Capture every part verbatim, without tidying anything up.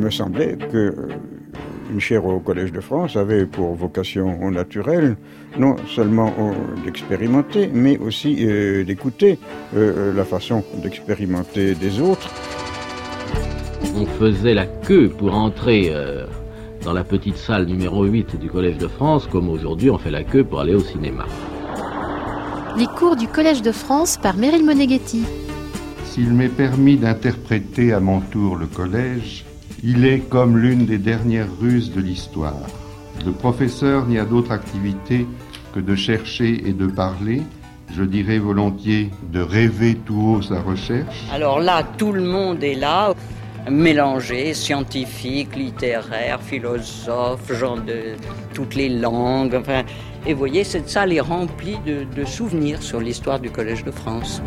me semblait que euh, une chaire au Collège de France avait pour vocation naturelle non seulement euh, d'expérimenter, mais aussi euh, d'écouter euh, la façon d'expérimenter des autres. On faisait la queue pour entrer euh, dans la petite salle numéro huit du Collège de France, comme aujourd'hui on fait la queue pour aller au cinéma. Les cours du Collège de France par Meryl Moneghetti. S'il m'est permis d'interpréter à mon tour le collège, il est comme l'une des dernières ruses de l'histoire. Le professeur n'y a d'autre activité que de chercher et de parler, je dirais volontiers de rêver tout haut sa recherche. Alors là, tout le monde est là, mélangé, scientifique, littéraire, philosophe, gens de toutes les langues, enfin... Et vous voyez, cette salle est remplie de, de souvenirs sur l'histoire du Collège de France.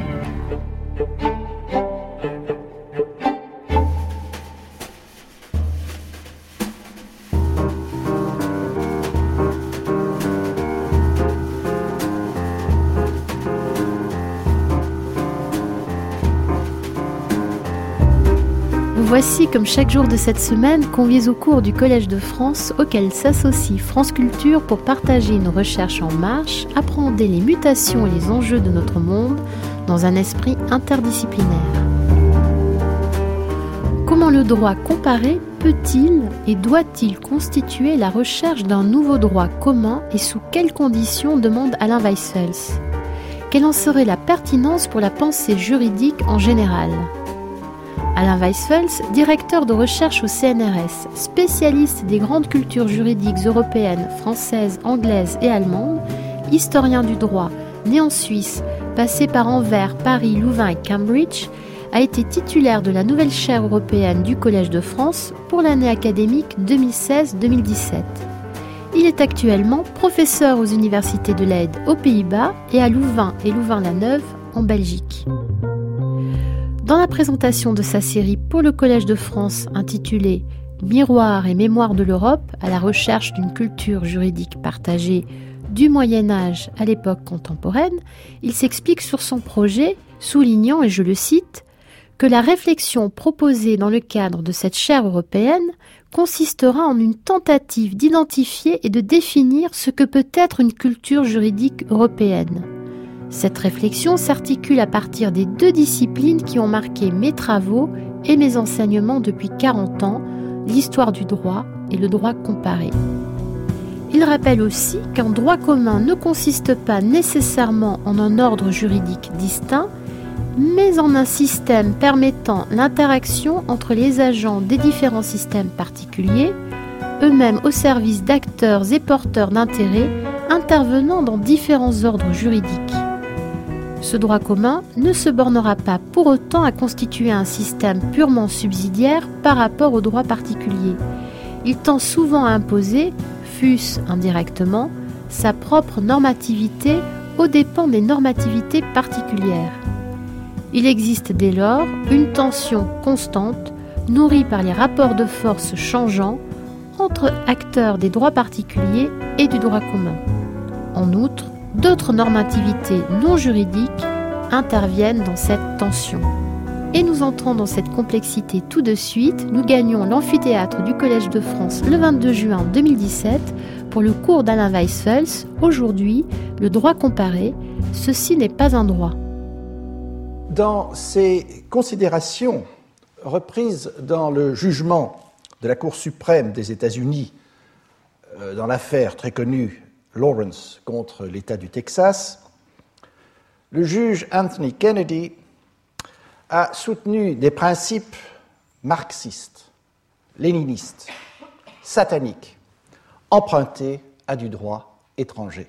Voici, comme chaque jour de cette semaine, conviés au cours du Collège de France, auquel s'associe France Culture pour partager une recherche en marche, appréhender les mutations et les enjeux de notre monde dans un esprit interdisciplinaire. Comment le droit comparé peut-il et doit-il constituer la recherche d'un nouveau droit commun et sous quelles conditions, demande Alain Weisfels. Quelle en serait la pertinence pour la pensée juridique en général ? Alain Weisfels, directeur de recherche au C N R S, spécialiste des grandes cultures juridiques européennes, françaises, anglaises et allemandes, historien du droit, né en Suisse, passé par Anvers, Paris, Louvain et Cambridge, a été titulaire de la nouvelle chaire européenne du Collège de France pour l'année académique deux mille seize deux mille dix-sept. Il est actuellement professeur aux universités de Leyde aux Pays-Bas et à Louvain et Louvain-la-Neuve en Belgique. Dans la présentation de sa série pour le Collège de France intitulée « Miroir et mémoire de l'Europe à la recherche d'une culture juridique partagée du Moyen-Âge à l'époque contemporaine », il s'explique sur son projet, soulignant, et je le cite, que la réflexion proposée dans le cadre de cette chaire européenne consistera en une tentative d'identifier et de définir ce que peut être une culture juridique européenne. Cette réflexion s'articule à partir des deux disciplines qui ont marqué mes travaux et mes enseignements depuis quarante ans, l'histoire du droit et le droit comparé. Il rappelle aussi qu'un droit commun ne consiste pas nécessairement en un ordre juridique distinct, mais en un système permettant l'interaction entre les agents des différents systèmes particuliers, eux-mêmes au service d'acteurs et porteurs d'intérêts intervenant dans différents ordres juridiques. Ce droit commun ne se bornera pas pour autant à constituer un système purement subsidiaire par rapport au droit particulier. Il tend souvent à imposer, fût-ce indirectement, sa propre normativité aux dépens des normativités particulières. Il existe dès lors une tension constante, nourrie par les rapports de force changeants entre acteurs des droits particuliers et du droit commun. En outre, d'autres normativités non juridiques interviennent dans cette tension. Et nous entrons dans cette complexité tout de suite. Nous gagnons l'amphithéâtre du Collège de France le vingt-deux juin deux mille dix-sept pour le cours d'Alain Weisfels. Aujourd'hui, le droit comparé, ceci n'est pas un droit. Dans ces considérations reprises dans le jugement de la Cour suprême des États-Unis euh, dans l'affaire très connue Lawrence contre l'État du Texas, le juge Anthony Kennedy a soutenu des principes marxistes, léninistes, sataniques, empruntés à du droit étranger.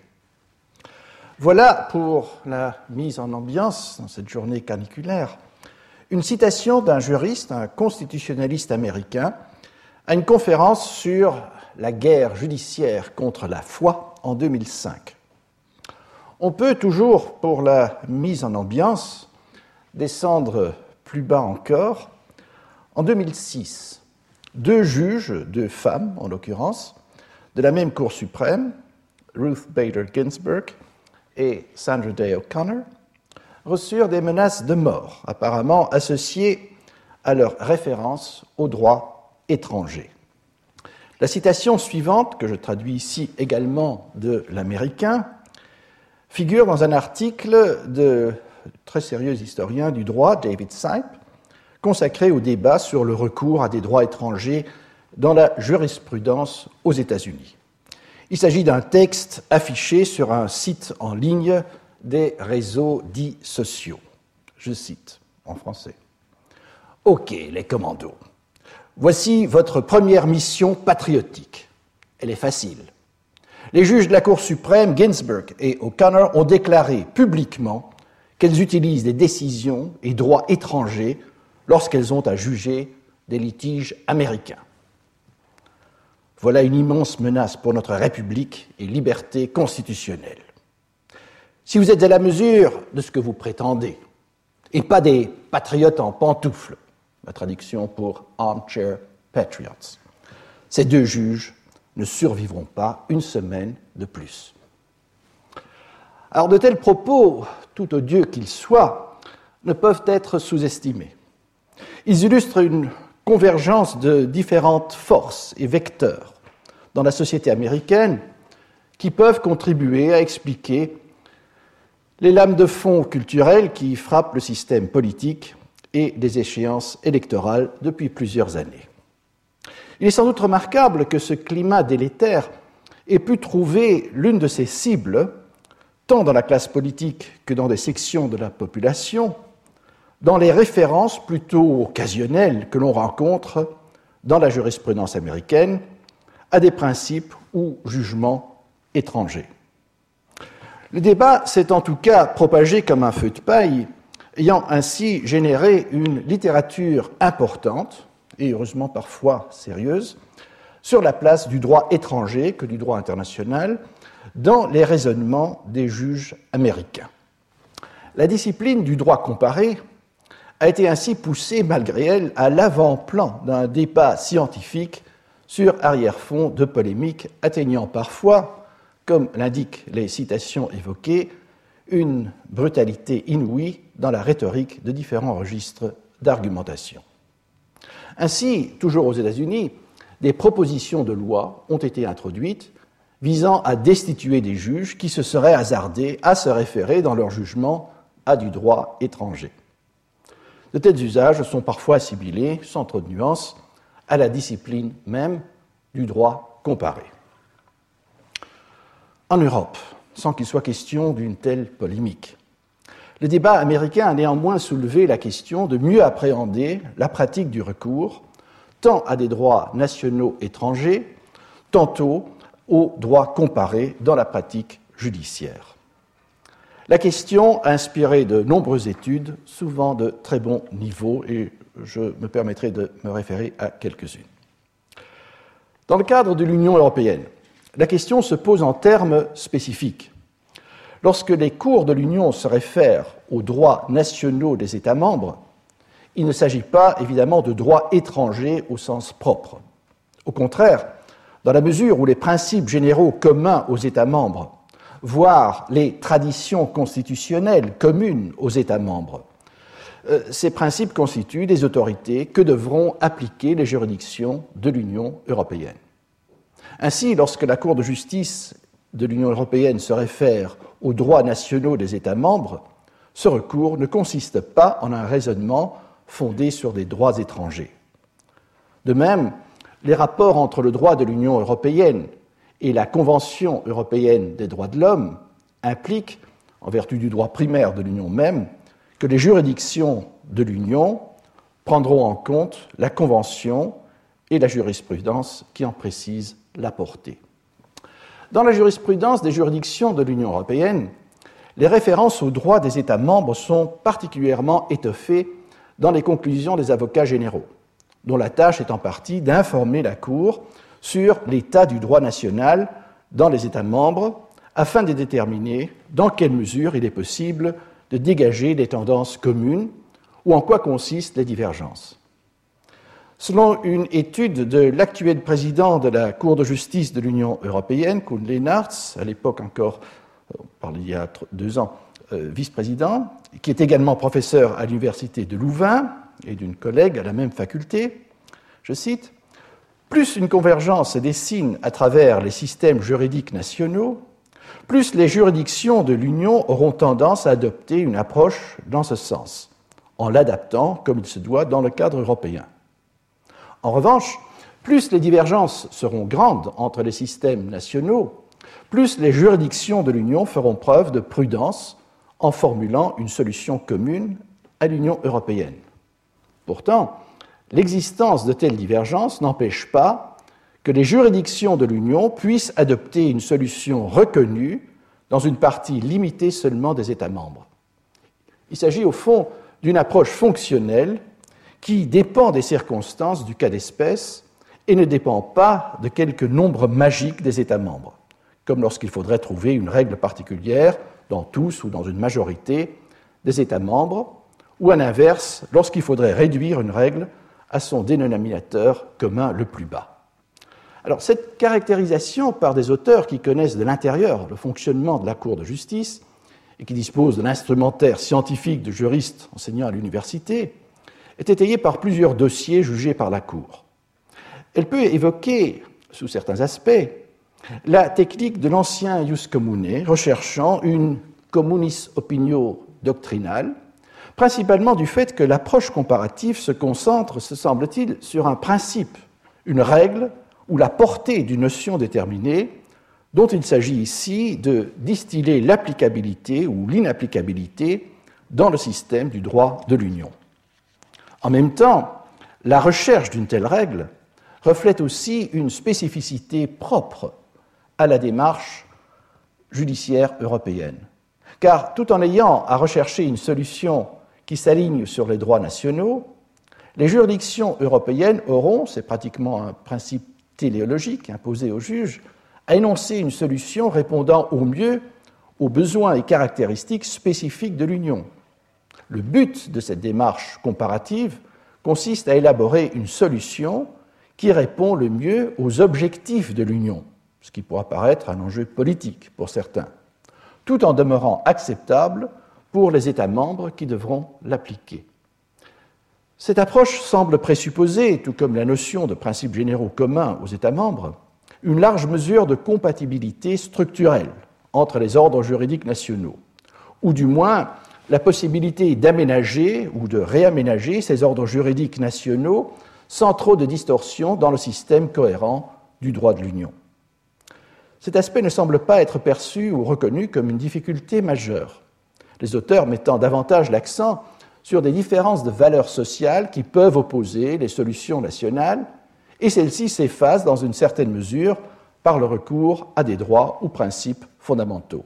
Voilà, pour la mise en ambiance dans cette journée caniculaire, une citation d'un juriste, un constitutionnaliste américain, à une conférence sur la guerre judiciaire contre la foi en deux mille cinq. On peut toujours, pour la mise en ambiance, descendre plus bas encore. En deux mille six, deux juges, deux femmes en l'occurrence, de la même Cour suprême, Ruth Bader Ginsburg et Sandra Day O'Connor, reçurent des menaces de mort, apparemment associées à leur référence au droit étrangers. La citation suivante, que je traduis ici également de l'américain, figure dans un article de très sérieux historien du droit, David Sipe, consacré au débat sur le recours à des droits étrangers dans la jurisprudence aux États-Unis. Il s'agit d'un texte affiché sur un site en ligne des réseaux dits sociaux. Je cite en français. « Ok, les commandos. Voici votre première mission patriotique. Elle est facile. Les juges de la Cour suprême, Ginsburg et O'Connor, ont déclaré publiquement qu'elles utilisent des décisions et droits étrangers lorsqu'elles ont à juger des litiges américains. Voilà une immense menace pour notre République et liberté constitutionnelle. Si vous êtes à la mesure de ce que vous prétendez, et pas des patriotes en pantoufles, ma traduction pour Armchair Patriots, ces deux juges ne survivront pas une semaine de plus. » Alors de tels propos, tout odieux qu'ils soient, ne peuvent être sous-estimés. Ils illustrent une convergence de différentes forces et vecteurs dans la société américaine qui peuvent contribuer à expliquer les lames de fond culturelles qui frappent le système politique et les échéances électorales depuis plusieurs années. Il est sans doute remarquable que ce climat délétère ait pu trouver l'une de ses cibles, tant dans la classe politique que dans des sections de la population, dans les références plutôt occasionnelles que l'on rencontre dans la jurisprudence américaine à des principes ou jugements étrangers. Le débat s'est en tout cas propagé comme un feu de paille, ayant ainsi généré une littérature importante, et heureusement parfois sérieuse, sur la place du droit étranger que du droit international dans les raisonnements des juges américains. La discipline du droit comparé a été ainsi poussée, malgré elle, à l'avant-plan d'un débat scientifique sur arrière-fond de polémiques atteignant parfois, comme l'indiquent les citations évoquées, une brutalité inouïe dans la rhétorique de différents registres d'argumentation. Ainsi, toujours aux États-Unis, des propositions de loi ont été introduites visant à destituer des juges qui se seraient hasardés à se référer dans leur jugement à du droit étranger. De tels usages sont parfois assimilés, sans trop de nuances, à la discipline même du droit comparé. En Europe, sans qu'il soit question d'une telle polémique, le débat américain a néanmoins soulevé la question de mieux appréhender la pratique du recours, tant à des droits nationaux étrangers, tantôt aux droits comparés dans la pratique judiciaire. La question a inspiré de nombreuses études, souvent de très bon niveau, et je me permettrai de me référer à quelques-unes. Dans le cadre de l'Union européenne, la question se pose en termes spécifiques. Lorsque les cours de l'Union se réfèrent aux droits nationaux des États membres, il ne s'agit pas évidemment de droits étrangers au sens propre. Au contraire, dans la mesure où les principes généraux communs aux États membres, voire les traditions constitutionnelles communes aux États membres, euh, ces principes constituent des autorités que devront appliquer les juridictions de l'Union européenne. Ainsi, lorsque la Cour de justice de l'Union européenne se réfère aux droits nationaux des États membres, ce recours ne consiste pas en un raisonnement fondé sur des droits étrangers. De même, les rapports entre le droit de l'Union européenne et la Convention européenne des droits de l'homme impliquent, en vertu du droit primaire de l'Union même, que les juridictions de l'Union prendront en compte la Convention et la jurisprudence qui en précise la portée. Dans la jurisprudence des juridictions de l'Union européenne, les références aux droits des États membres sont particulièrement étoffées dans les conclusions des avocats généraux, dont la tâche est en partie d'informer la Cour sur l'état du droit national dans les États membres afin de déterminer dans quelle mesure il est possible de dégager des tendances communes ou en quoi consistent les divergences. Selon une étude de l'actuel président de la Cour de justice de l'Union européenne, Koen Lenaerts, à l'époque encore, on parle il y a deux ans, euh, vice-président, qui est également professeur à l'Université de Louvain et d'une collègue à la même faculté, je cite, plus une convergence se dessine à travers les systèmes juridiques nationaux, plus les juridictions de l'Union auront tendance à adopter une approche dans ce sens, en l'adaptant comme il se doit dans le cadre européen. En revanche, plus les divergences seront grandes entre les systèmes nationaux, plus les juridictions de l'Union feront preuve de prudence en formulant une solution commune à l'Union européenne. Pourtant, l'existence de telles divergences n'empêche pas que les juridictions de l'Union puissent adopter une solution reconnue dans une partie limitée seulement des États membres. Il s'agit au fond d'une approche fonctionnelle qui dépend des circonstances du cas d'espèce et ne dépend pas de quelque nombre magique des États membres, comme lorsqu'il faudrait trouver une règle particulière dans tous ou dans une majorité des États membres, ou à l'inverse, lorsqu'il faudrait réduire une règle à son dénominateur commun le plus bas. Alors, cette caractérisation par des auteurs qui connaissent de l'intérieur le fonctionnement de la Cour de justice et qui disposent de l'instrumentaire scientifique de juristes enseignant à l'université est étayée par plusieurs dossiers jugés par la Cour. Elle peut évoquer, sous certains aspects, la technique de l'ancien ius commune, recherchant une communis opinio doctrinale, principalement du fait que l'approche comparative se concentre, se semble-t-il, sur un principe, une règle ou la portée d'une notion déterminée, dont il s'agit ici de distiller l'applicabilité ou l'inapplicabilité dans le système du droit de l'Union. En même temps, la recherche d'une telle règle reflète aussi une spécificité propre à la démarche judiciaire européenne. Car tout en ayant à rechercher une solution qui s'aligne sur les droits nationaux, les juridictions européennes auront, c'est pratiquement un principe téléologique imposé aux juges, à énoncer une solution répondant au mieux aux besoins et caractéristiques spécifiques de l'Union. Le but de cette démarche comparative consiste à élaborer une solution qui répond le mieux aux objectifs de l'Union, ce qui pourra paraître un enjeu politique pour certains, tout en demeurant acceptable pour les États membres qui devront l'appliquer. Cette approche semble présupposer, tout comme la notion de principes généraux communs aux États membres, une large mesure de compatibilité structurelle entre les ordres juridiques nationaux, ou du moins la possibilité d'aménager ou de réaménager ces ordres juridiques nationaux sans trop de distorsion dans le système cohérent du droit de l'Union. Cet aspect ne semble pas être perçu ou reconnu comme une difficulté majeure, les auteurs mettant davantage l'accent sur des différences de valeurs sociales qui peuvent opposer les solutions nationales, et celles-ci s'effacent dans une certaine mesure par le recours à des droits ou principes fondamentaux.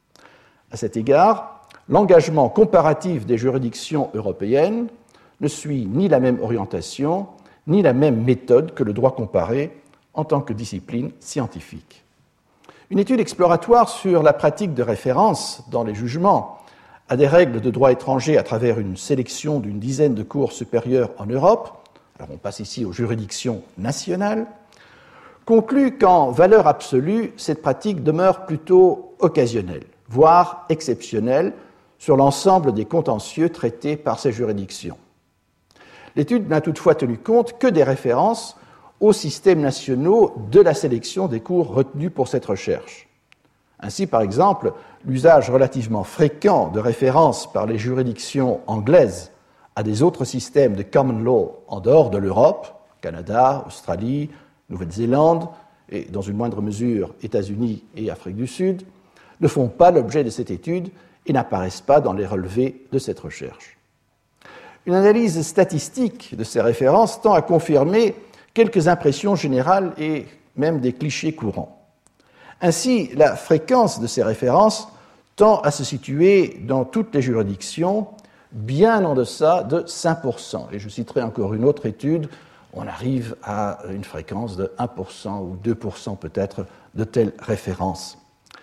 À cet égard, l'engagement comparatif des juridictions européennes ne suit ni la même orientation, ni la même méthode que le droit comparé en tant que discipline scientifique. Une étude exploratoire sur la pratique de référence dans les jugements à des règles de droit étranger à travers une sélection d'une dizaine de cours supérieures en Europe, alors on passe ici aux juridictions nationales, conclut qu'en valeur absolue, cette pratique demeure plutôt occasionnelle, voire exceptionnelle, sur l'ensemble des contentieux traités par ces juridictions. L'étude n'a toutefois tenu compte que des références aux systèmes nationaux de la sélection des cours retenus pour cette recherche. Ainsi, par exemple, l'usage relativement fréquent de références par les juridictions anglaises à des autres systèmes de common law en dehors de l'Europe, Canada, Australie, Nouvelle-Zélande et, dans une moindre mesure, États-Unis et Afrique du Sud, ne font pas l'objet de cette étude et n'apparaissent pas dans les relevés de cette recherche. Une analyse statistique de ces références tend à confirmer quelques impressions générales et même des clichés courants. Ainsi, la fréquence de ces références tend à se situer dans toutes les juridictions bien en deçà de cinq pour cent. Et je citerai encore une autre étude, on arrive à une fréquence de un pour cent ou deux pour cent peut-être de telles références.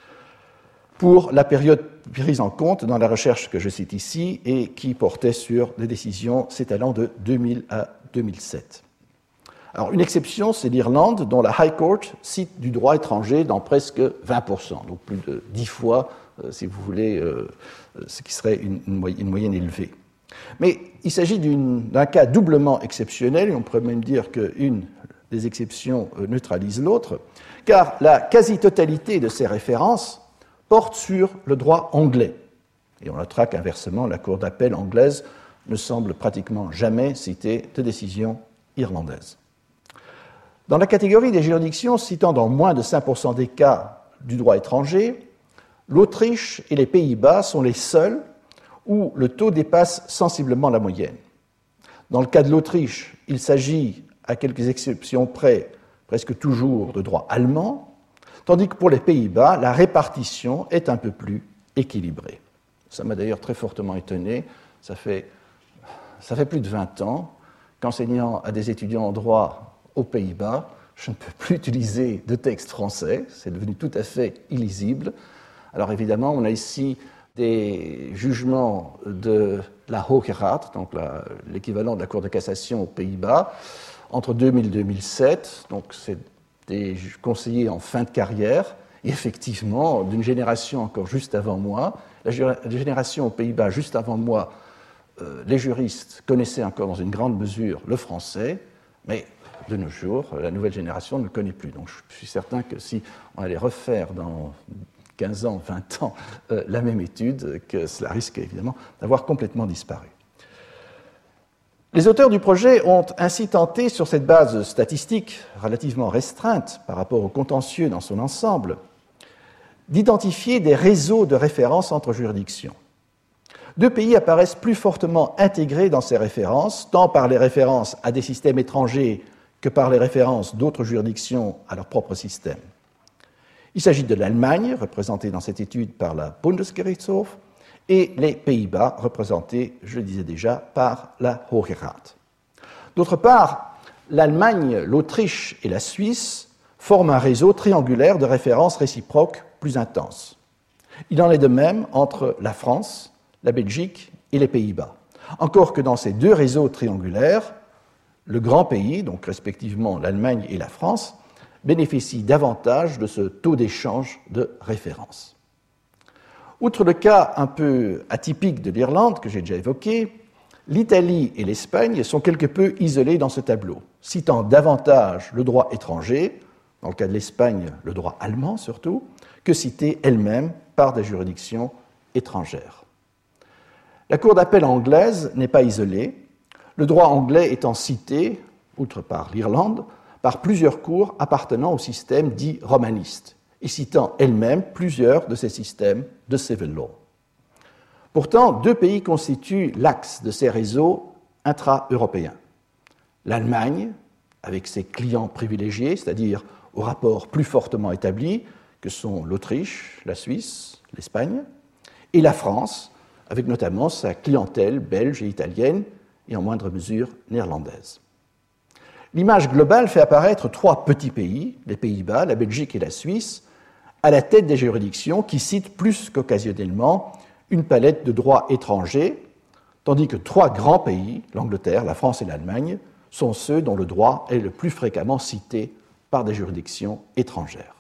Pour la période prise en compte dans la recherche que je cite ici et qui portait sur des décisions s'étalant de deux mille à deux mille sept. Alors, une exception, c'est l'Irlande, dont la High Court cite du droit étranger dans presque vingt pour cent, donc plus de dix fois, euh, si vous voulez, euh, ce qui serait une, une, moyenne, une moyenne élevée. Mais il s'agit d'une, d'un cas doublement exceptionnel, et on pourrait même dire qu'une des exceptions neutralisent l'autre, car la quasi-totalité de ces références porte sur le droit anglais. Et on notera qu'inversement, la Cour d'appel anglaise ne semble pratiquement jamais citer de décision irlandaise. Dans la catégorie des juridictions citant dans moins de cinq pour cent des cas du droit étranger, l'Autriche et les Pays-Bas sont les seuls où le taux dépasse sensiblement la moyenne. Dans le cas de l'Autriche, il s'agit, à quelques exceptions près, presque toujours de droit allemand, tandis que pour les Pays-Bas, la répartition est un peu plus équilibrée. Ça m'a d'ailleurs très fortement étonné. Ça fait, ça fait plus de vingt ans qu'enseignant à des étudiants en droit aux Pays-Bas, je ne peux plus utiliser de texte français, c'est devenu tout à fait illisible. Alors évidemment, on a ici des jugements de la Hoge Raad, donc la, l'équivalent de la Cour de cassation aux Pays-Bas, entre deux mille et deux mille sept, donc c'est des conseillers en fin de carrière, et effectivement, d'une génération encore juste avant moi, la génération aux Pays-Bas juste avant moi, euh, les juristes connaissaient encore dans une grande mesure le français, mais de nos jours, la nouvelle génération ne le connaît plus. Donc je suis certain que si on allait refaire dans quinze ans, vingt ans, euh, la même étude, que cela risque évidemment d'avoir complètement disparu. Les auteurs du projet ont ainsi tenté, sur cette base statistique relativement restreinte par rapport au contentieux dans son ensemble, d'identifier des réseaux de références entre juridictions. Deux pays apparaissent plus fortement intégrés dans ces références, tant par les références à des systèmes étrangers que par les références d'autres juridictions à leur propre système. Il s'agit de l'Allemagne, représentée dans cette étude par la Bundesgerichtshof, et les Pays-Bas, représentés, je le disais déjà, par la Hoge Raad. D'autre part, l'Allemagne, l'Autriche et la Suisse forment un réseau triangulaire de références réciproques plus intense. Il en est de même entre la France, la Belgique et les Pays-Bas. Encore que dans ces deux réseaux triangulaires, le grand pays, donc respectivement l'Allemagne et la France, bénéficie davantage de ce taux d'échange de références. Outre le cas un peu atypique de l'Irlande, que j'ai déjà évoqué, l'Italie et l'Espagne sont quelque peu isolées dans ce tableau, citant davantage le droit étranger, dans le cas de l'Espagne, le droit allemand surtout, que citées elles-mêmes par des juridictions étrangères. La Cour d'appel anglaise n'est pas isolée, le droit anglais étant cité, outre par l'Irlande, par plusieurs cours appartenant au système dit romaniste, et citant elle-même plusieurs de ces systèmes de civil law. Pourtant, deux pays constituent l'axe de ces réseaux intra-européens. L'Allemagne, avec ses clients privilégiés, c'est-à-dire aux rapports plus fortement établis, que sont l'Autriche, la Suisse, l'Espagne, et la France, avec notamment sa clientèle belge et italienne, et en moindre mesure néerlandaise. L'image globale fait apparaître trois petits pays, les Pays-Bas, la Belgique et la Suisse, à la tête des juridictions qui citent plus qu'occasionnellement une palette de droits étrangers, tandis que trois grands pays, l'Angleterre, la France et l'Allemagne, sont ceux dont le droit est le plus fréquemment cité par des juridictions étrangères.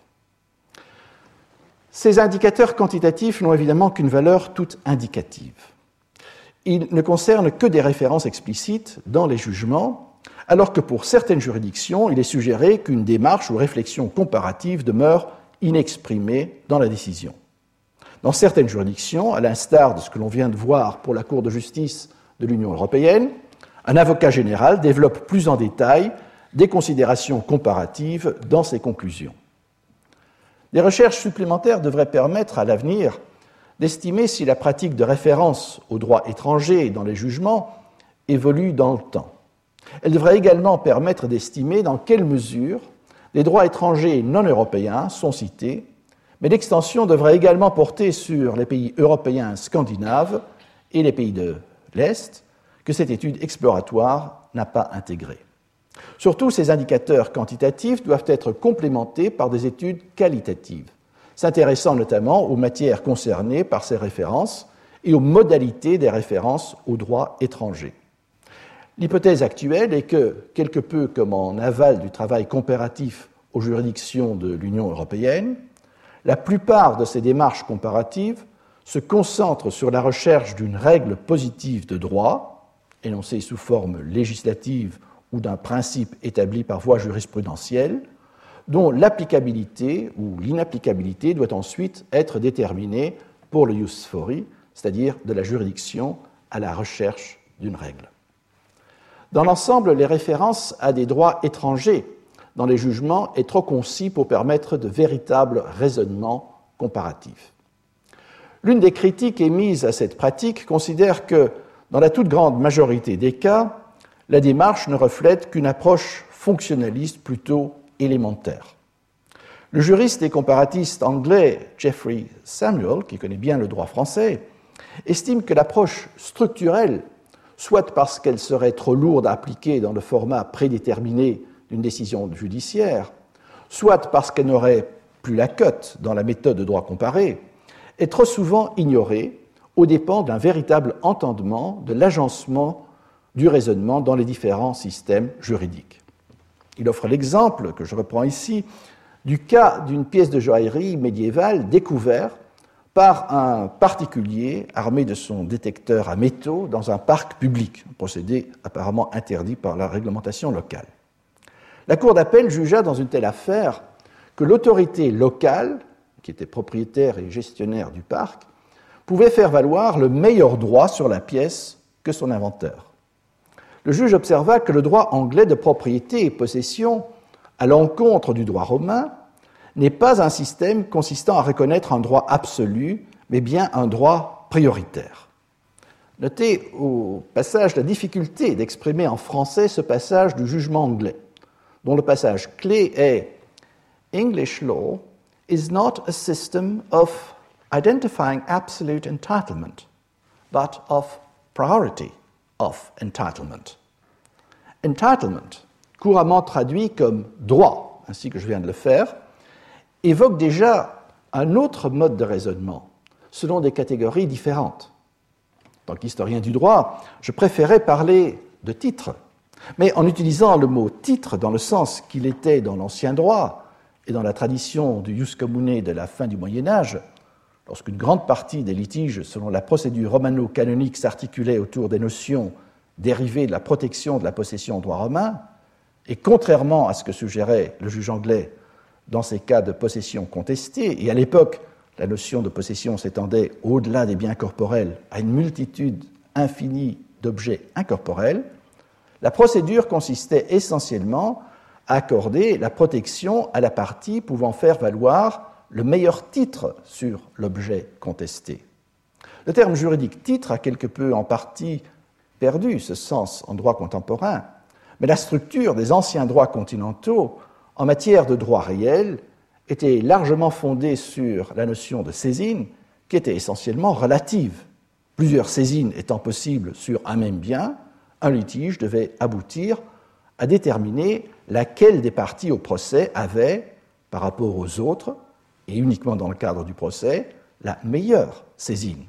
Ces indicateurs quantitatifs n'ont évidemment qu'une valeur toute indicative. Ils ne concernent que des références explicites dans les jugements, alors que pour certaines juridictions, il est suggéré qu'une démarche ou réflexion comparative demeure inexprimée dans la décision. Dans certaines juridictions, à l'instar de ce que l'on vient de voir pour la Cour de justice de l'Union européenne, un avocat général développe plus en détail des considérations comparatives dans ses conclusions. Des recherches supplémentaires devraient permettre à l'avenir d'estimer si la pratique de référence au droit étranger dans les jugements évolue dans le temps. Elle devrait également permettre d'estimer dans quelle mesure les droits étrangers non européens sont cités, mais l'extension devrait également porter sur les pays européens scandinaves et les pays de l'Est, que cette étude exploratoire n'a pas intégrés. Surtout, ces indicateurs quantitatifs doivent être complémentés par des études qualitatives, s'intéressant notamment aux matières concernées par ces références et aux modalités des références au droit étranger. L'hypothèse actuelle est que, quelque peu comme en aval du travail comparatif aux juridictions de l'Union européenne, la plupart de ces démarches comparatives se concentrent sur la recherche d'une règle positive de droit, énoncée sous forme législative ou d'un principe établi par voie jurisprudentielle, dont l'applicabilité ou l'inapplicabilité doit ensuite être déterminée pour le ius fori, c'est-à-dire de la juridiction à la recherche d'une règle. Dans l'ensemble, les références à des droits étrangers dans les jugements est trop concis pour permettre de véritables raisonnements comparatifs. L'une des critiques émises à cette pratique considère que, dans la toute grande majorité des cas, la démarche ne reflète qu'une approche fonctionnaliste plutôt élémentaire. Le juriste et comparatiste anglais Geoffrey Samuel, qui connaît bien le droit français, estime que l'approche structurelle, soit parce qu'elle serait trop lourde à appliquer dans le format prédéterminé d'une décision judiciaire, soit parce qu'elle n'aurait plus la cote dans la méthode de droit comparé, est trop souvent ignorée aux dépens d'un véritable entendement de l'agencement du raisonnement dans les différents systèmes juridiques. Il offre l'exemple, que je reprends ici, du cas d'une pièce de joaillerie médiévale découverte par un particulier armé de son détecteur à métaux dans un parc public, un procédé apparemment interdit par la réglementation locale. La Cour d'appel jugea dans une telle affaire que l'autorité locale, qui était propriétaire et gestionnaire du parc, pouvait faire valoir le meilleur droit sur la pièce que son inventeur. Le juge observa que le droit anglais de propriété et possession, à l'encontre du droit romain, n'est pas un système consistant à reconnaître un droit absolu, mais bien un droit prioritaire. Notez au passage la difficulté d'exprimer en français ce passage du jugement anglais, dont le passage clé est « English law is not a system of identifying absolute entitlement, but of priority of entitlement. » Entitlement, couramment traduit comme droit, ainsi que je viens de le faire, évoque déjà un autre mode de raisonnement, selon des catégories différentes. En tant qu'historien du droit, je préférais parler de titre, mais en utilisant le mot titre dans le sens qu'il était dans l'ancien droit et dans la tradition du ius commune de la fin du Moyen Âge, lorsqu'une grande partie des litiges selon la procédure romano-canonique s'articulait autour des notions dérivées de la protection de la possession au droit romain, et contrairement à ce que suggérait le juge anglais dans ces cas de possession contestée, et à l'époque, la notion de possession s'étendait au-delà des biens corporels à une multitude infinie d'objets incorporels, la procédure consistait essentiellement à accorder la protection à la partie pouvant faire valoir le meilleur titre sur l'objet contesté. Le terme juridique titre a quelque peu en partie perdu ce sens en droit contemporain, mais la structure des anciens droits continentaux en matière de droit réel était largement fondée sur la notion de saisine, qui était essentiellement relative. Plusieurs saisines étant possibles sur un même bien, un litige devait aboutir à déterminer laquelle des parties au procès avait, par rapport aux autres, et uniquement dans le cadre du procès, la meilleure saisine.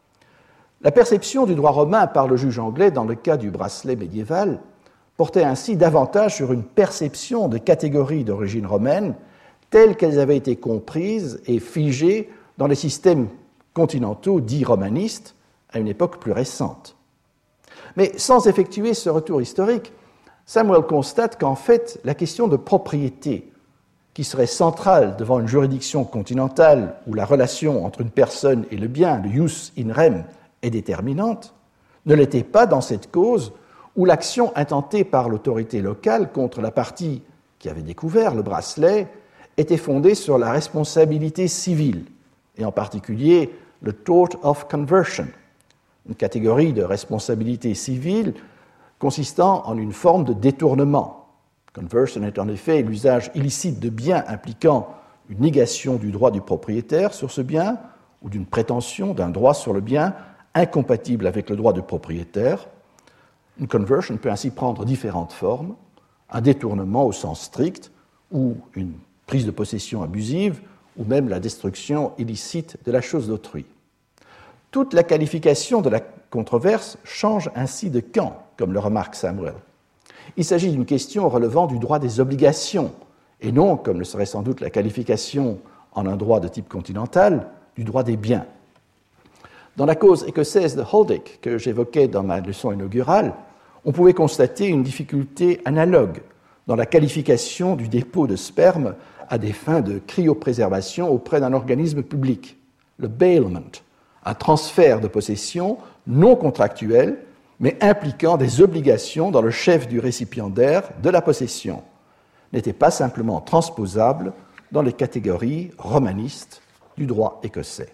La perception du droit romain par le juge anglais dans le cas du bracelet médiéval portait ainsi davantage sur une perception de catégories d'origine romaine telles qu'elles avaient été comprises et figées dans les systèmes continentaux dits romanistes à une époque plus récente. Mais sans effectuer ce retour historique, Samuel constate qu'en fait, la question de propriété, qui serait centrale devant une juridiction continentale où la relation entre une personne et le bien, le ius in rem, est déterminante, ne l'était pas dans cette cause où l'action intentée par l'autorité locale contre la partie qui avait découvert le bracelet était fondée sur la responsabilité civile, et en particulier le tort of conversion, une catégorie de responsabilité civile consistant en une forme de détournement. Conversion est en effet l'usage illicite de biens impliquant une négation du droit du propriétaire sur ce bien ou d'une prétention d'un droit sur le bien incompatible avec le droit du propriétaire. Une conversion peut ainsi prendre différentes formes, un détournement au sens strict ou une prise de possession abusive ou même la destruction illicite de la chose d'autrui. Toute la qualification de la controverse change ainsi de camp, comme le remarque Samuel. Il s'agit d'une question relevant du droit des obligations, et non, comme le serait sans doute la qualification en un droit de type continental, du droit des biens. Dans la cause écossaise de Holdick, que j'évoquais dans ma leçon inaugurale, on pouvait constater une difficulté analogue dans la qualification du dépôt de sperme à des fins de cryopréservation auprès d'un organisme public, le bailment, un transfert de possession non contractuel, mais impliquant des obligations dans le chef du récipiendaire de la possession, n'était pas simplement transposable dans les catégories romanistes du droit écossais.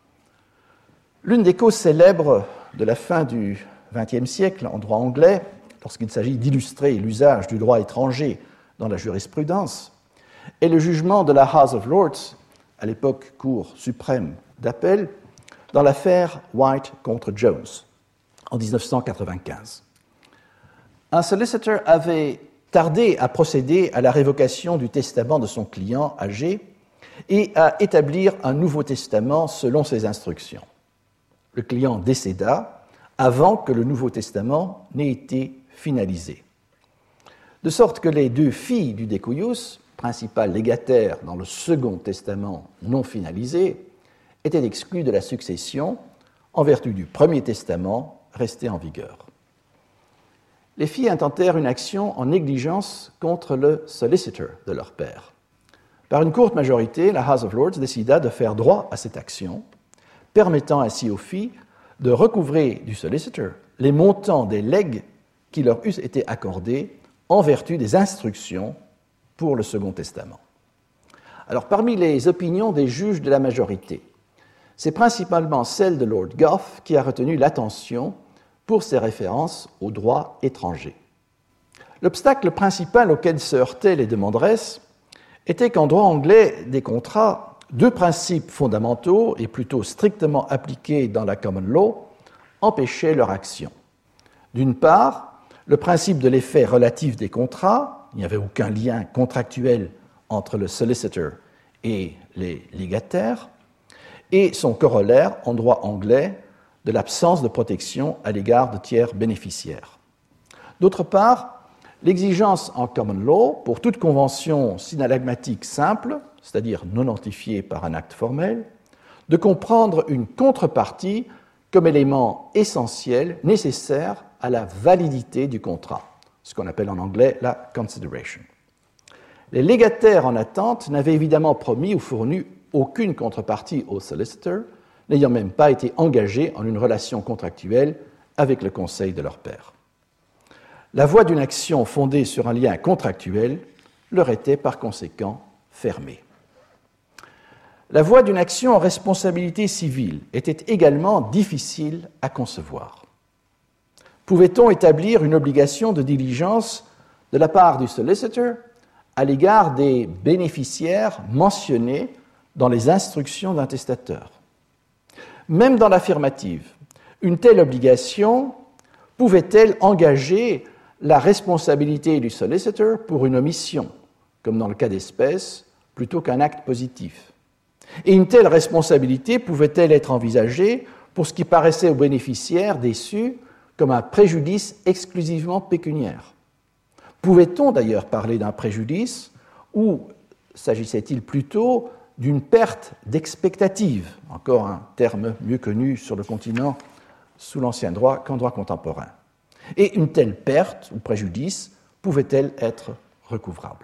L'une des causes célèbres de la fin du vingtième siècle en droit anglais, lorsqu'il s'agit d'illustrer l'usage du droit étranger dans la jurisprudence, est le jugement de la House of Lords, à l'époque Cour suprême d'appel, dans l'affaire White contre Jones, en dix-neuf cent quatre-vingt-quinze. Un solicitor avait tardé à procéder à la révocation du testament de son client âgé et à établir un nouveau testament selon ses instructions. Le client décéda avant que le Nouveau Testament n'ait été finalisé. De sorte que les deux filles du Decuius, principal légataire dans le Second Testament non finalisé, étaient exclues de la succession en vertu du Premier Testament resté en vigueur. Les filles intentèrent une action en négligence contre le solicitor de leur père. Par une courte majorité, la House of Lords décida de faire droit à cette action, permettant ainsi aux filles de recouvrer du solicitor les montants des legs qui leur eussent été accordés en vertu des instructions pour le Second Testament. Alors, parmi les opinions des juges de la majorité, c'est principalement celle de Lord Gough qui a retenu l'attention pour ses références au droit étranger. L'obstacle principal auquel se heurtaient les demanderesses était qu'en droit anglais des contrats, deux principes fondamentaux et plutôt strictement appliqués dans la common law empêchaient leur action. D'une part, le principe de l'effet relatif des contrats, il n'y avait aucun lien contractuel entre le solicitor et les légataires, et son corollaire en droit anglais de l'absence de protection à l'égard de tiers bénéficiaires. D'autre part, l'exigence en common law pour toute convention synalagmatique simple, c'est-à-dire non notifiée par un acte formel, de comprendre une contrepartie comme élément essentiel nécessaire à la validité du contrat, ce qu'on appelle en anglais la consideration. Les légataires en attente n'avaient évidemment promis ou fourni aucune contrepartie au solicitor, n'ayant même pas été engagés en une relation contractuelle avec le conseil de leur père. La voie d'une action fondée sur un lien contractuel leur était par conséquent fermée. La voie d'une action en responsabilité civile était également difficile à concevoir. Pouvait-on établir une obligation de diligence de la part du solicitor à l'égard des bénéficiaires mentionnés dans les instructions d'un testateur? Même dans l'affirmative, une telle obligation pouvait-elle engager la responsabilité du solicitor pour une omission, comme dans le cas d'espèce, plutôt qu'un acte positif? Et une telle responsabilité pouvait-elle être envisagée pour ce qui paraissait aux bénéficiaires déçus comme un préjudice exclusivement pécuniaire? Pouvait-on d'ailleurs parler d'un préjudice ou s'agissait-il plutôt d'une perte d'expectative, encore un terme mieux connu sur le continent sous l'ancien droit qu'en droit contemporain? Et une telle perte ou préjudice pouvait-elle être recouvrable?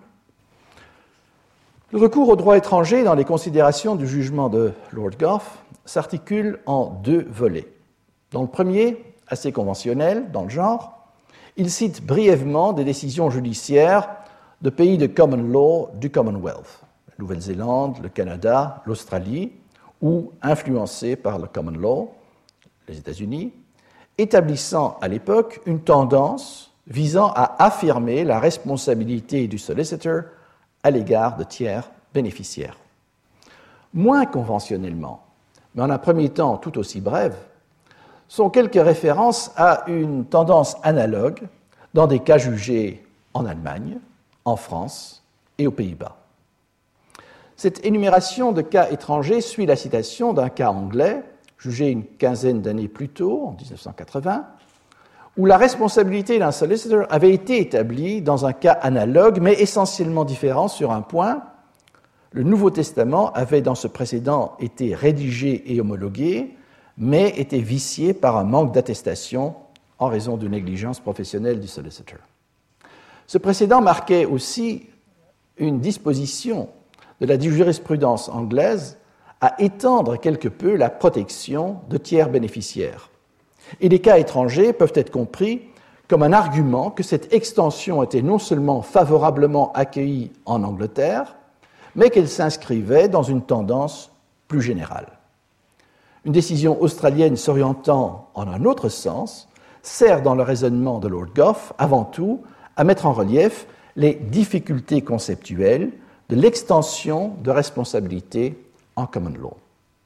Le recours au droit étranger dans les considérations du jugement de Lord Gough s'articule en deux volets. Dans le premier, assez conventionnel dans le genre, il cite brièvement des décisions judiciaires de pays de common law du Commonwealth, la Nouvelle-Zélande, le Canada, l'Australie, ou influencés par le common law, les États-Unis, établissant à l'époque une tendance visant à affirmer la responsabilité du solicitor à l'égard de tiers bénéficiaires. Moins conventionnellement, mais en un premier temps tout aussi brève, sont quelques références à une tendance analogue dans des cas jugés en Allemagne, en France et aux Pays-Bas. Cette énumération de cas étrangers suit la citation d'un cas anglais, jugé une quinzaine d'années plus tôt, en dix-neuf cent quatre-vingts, où la responsabilité d'un solicitor avait été établie dans un cas analogue, mais essentiellement différent sur un point. Le Nouveau Testament avait dans ce précédent été rédigé et homologué, mais était vicié par un manque d'attestation en raison d'une négligence professionnelle du solicitor. Ce précédent marquait aussi une disposition de la jurisprudence anglaise à étendre quelque peu la protection de tiers bénéficiaires. Et les cas étrangers peuvent être compris comme un argument que cette extension était non seulement favorablement accueillie en Angleterre, mais qu'elle s'inscrivait dans une tendance plus générale. Une décision australienne s'orientant en un autre sens sert dans le raisonnement de Lord Gough avant tout à mettre en relief les difficultés conceptuelles de l'extension de responsabilité en common law.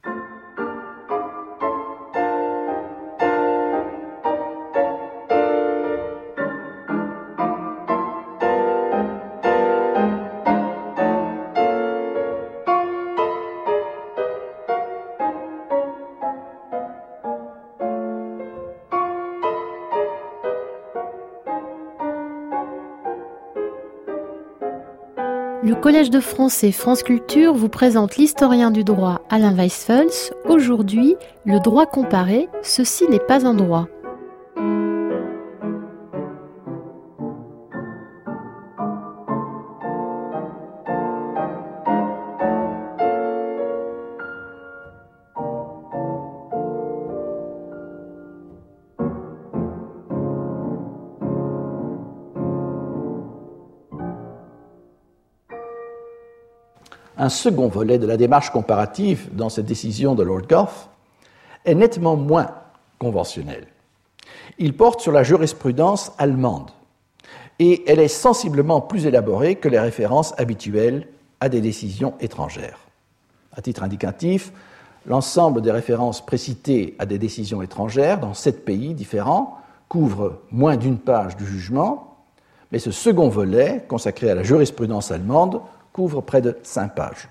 Le Collège de France et France Culture vous présente l'historien du droit Alain Weisfels. Aujourd'hui, le droit comparé, ceci n'est pas un droit. Un second volet de la démarche comparative dans cette décision de Lord Gough est nettement moins conventionnel. Il porte sur la jurisprudence allemande et elle est sensiblement plus élaborée que les références habituelles à des décisions étrangères. À titre indicatif, l'ensemble des références précitées à des décisions étrangères dans sept pays différents couvre moins d'une page du jugement, mais ce second volet, consacré à la jurisprudence allemande, couvre près de cinq pages.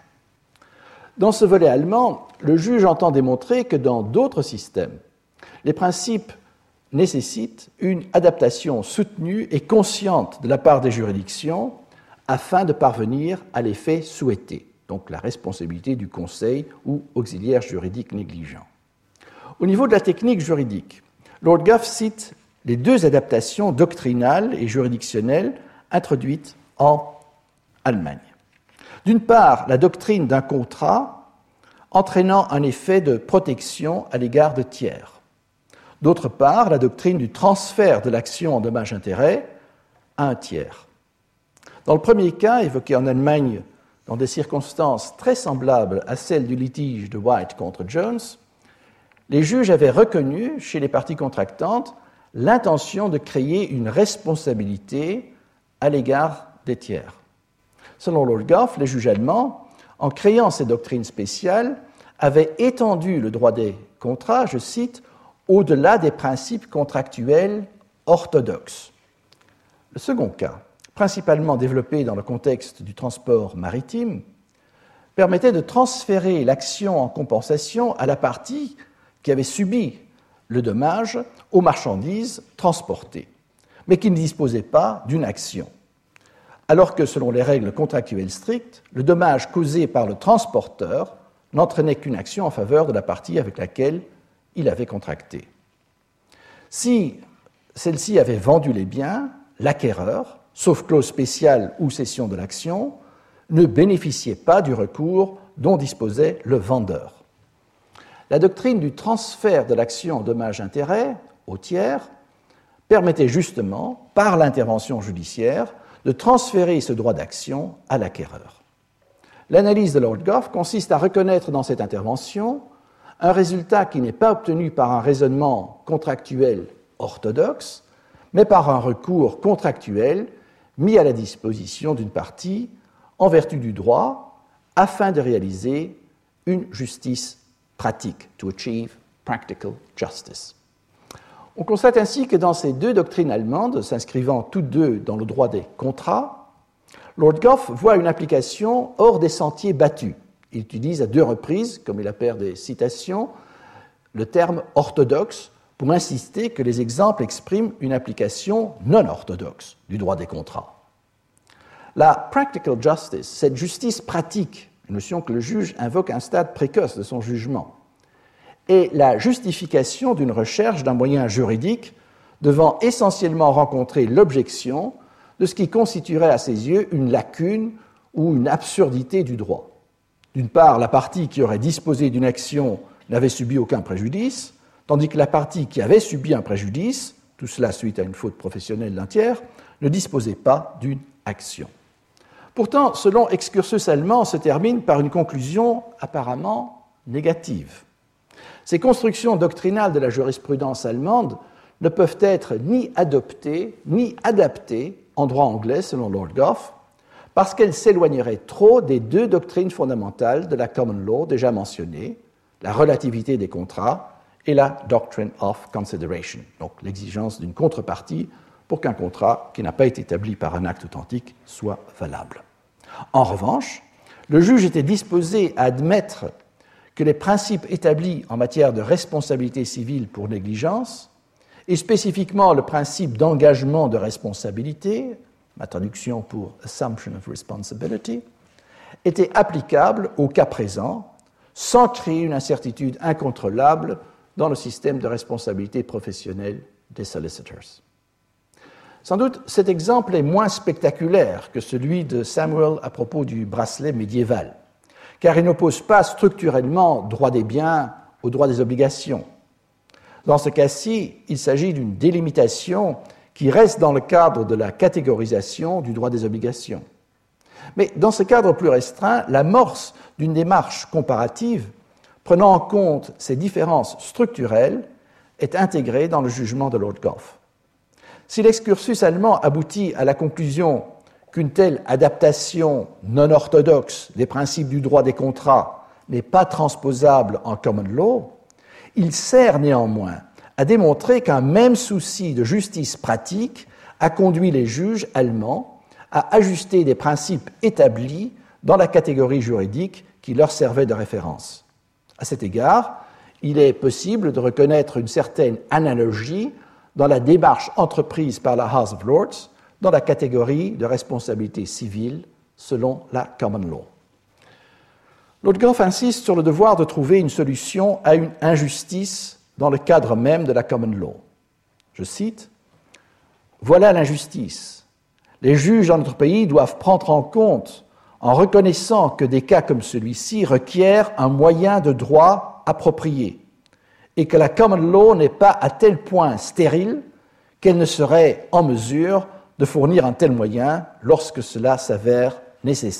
Dans ce volet allemand, le juge entend démontrer que dans d'autres systèmes, les principes nécessitent une adaptation soutenue et consciente de la part des juridictions afin de parvenir à l'effet souhaité, donc la responsabilité du conseil ou auxiliaire juridique négligent. Au niveau de la technique juridique, Lord Gough cite les deux adaptations doctrinales et juridictionnelles introduites en Allemagne. D'une part, la doctrine d'un contrat entraînant un effet de protection à l'égard de tiers. D'autre part, la doctrine du transfert de l'action en dommage-intérêt à un tiers. Dans le premier cas, évoqué en Allemagne dans des circonstances très semblables à celles du litige de White contre Jones, les juges avaient reconnu chez les parties contractantes l'intention de créer une responsabilité à l'égard des tiers. Selon Lord Gough, les juges allemands, en créant ces doctrines spéciales, avaient étendu le droit des contrats, je cite, au-delà des principes contractuels orthodoxes. Le second cas, principalement développé dans le contexte du transport maritime, permettait de transférer l'action en compensation à la partie qui avait subi le dommage aux marchandises transportées, mais qui ne disposait pas d'une action. Alors que, selon les règles contractuelles strictes, le dommage causé par le transporteur n'entraînait qu'une action en faveur de la partie avec laquelle il avait contracté. Si celle-ci avait vendu les biens, l'acquéreur, sauf clause spéciale ou cession de l'action, ne bénéficiait pas du recours dont disposait le vendeur. La doctrine du transfert de l'action en dommage-intérêt au tiers permettait justement, par l'intervention judiciaire, de transférer ce droit d'action à l'acquéreur. L'analyse de Lord Gough consiste à reconnaître dans cette intervention un résultat qui n'est pas obtenu par un raisonnement contractuel orthodoxe, mais par un recours contractuel mis à la disposition d'une partie en vertu du droit afin de réaliser une justice pratique, to achieve practical justice. On constate ainsi que dans ces deux doctrines allemandes, s'inscrivant toutes deux dans le droit des contrats, Lord Gough voit une application hors des sentiers battus. Il utilise à deux reprises, comme il appelle des citations, le terme orthodoxe pour insister que les exemples expriment une application non orthodoxe du droit des contrats. La practical justice, cette justice pratique, une notion que le juge invoque à un stade précoce de son jugement, est la justification d'une recherche d'un moyen juridique devant essentiellement rencontrer l'objection de ce qui constituerait à ses yeux une lacune ou une absurdité du droit. D'une part, la partie qui aurait disposé d'une action n'avait subi aucun préjudice, tandis que la partie qui avait subi un préjudice, tout cela suite à une faute professionnelle d'un tiers, ne disposait pas d'une action. Pourtant, selon Excursus allemand, se termine par une conclusion apparemment négative. Ces constructions doctrinales de la jurisprudence allemande ne peuvent être ni adoptées ni adaptées en droit anglais, selon Lord Gough, parce qu'elles s'éloigneraient trop des deux doctrines fondamentales de la common law déjà mentionnées, la relativité des contrats et la doctrine of consideration, donc l'exigence d'une contrepartie pour qu'un contrat qui n'a pas été établi par un acte authentique soit valable. En revanche, le juge était disposé à admettre que les principes établis en matière de responsabilité civile pour négligence, et spécifiquement le principe d'engagement de responsabilité, ma traduction pour assumption of responsibility, étaient applicables au cas présent, sans créer une incertitude incontrôlable dans le système de responsabilité professionnelle des solicitors. Sans doute, cet exemple est moins spectaculaire que celui de Samuel à propos du bracelet médiéval, car il n'oppose pas structurellement droit des biens au droit des obligations. Dans ce cas-ci, il s'agit d'une délimitation qui reste dans le cadre de la catégorisation du droit des obligations. Mais dans ce cadre plus restreint, l'amorce d'une démarche comparative prenant en compte ces différences structurelles est intégrée dans le jugement de Lord Gough. Si l'excursus allemand aboutit à la conclusion qu'une telle adaptation non orthodoxe des principes du droit des contrats n'est pas transposable en common law, il sert néanmoins à démontrer qu'un même souci de justice pratique a conduit les juges allemands à ajuster des principes établis dans la catégorie juridique qui leur servait de référence. À cet égard, il est possible de reconnaître une certaine analogie dans la démarche entreprise par la House of Lords dans la catégorie de responsabilité civile selon la common law. Lord Gough insiste sur le devoir de trouver une solution à une injustice dans le cadre même de la common law. Je cite, « Voilà l'injustice. Les juges dans notre pays doivent prendre en compte, en reconnaissant que des cas comme celui-ci requièrent un moyen de droit approprié, et que la common law n'est pas à tel point stérile qu'elle ne serait en mesure de fournir un tel moyen lorsque cela s'avère nécessaire. »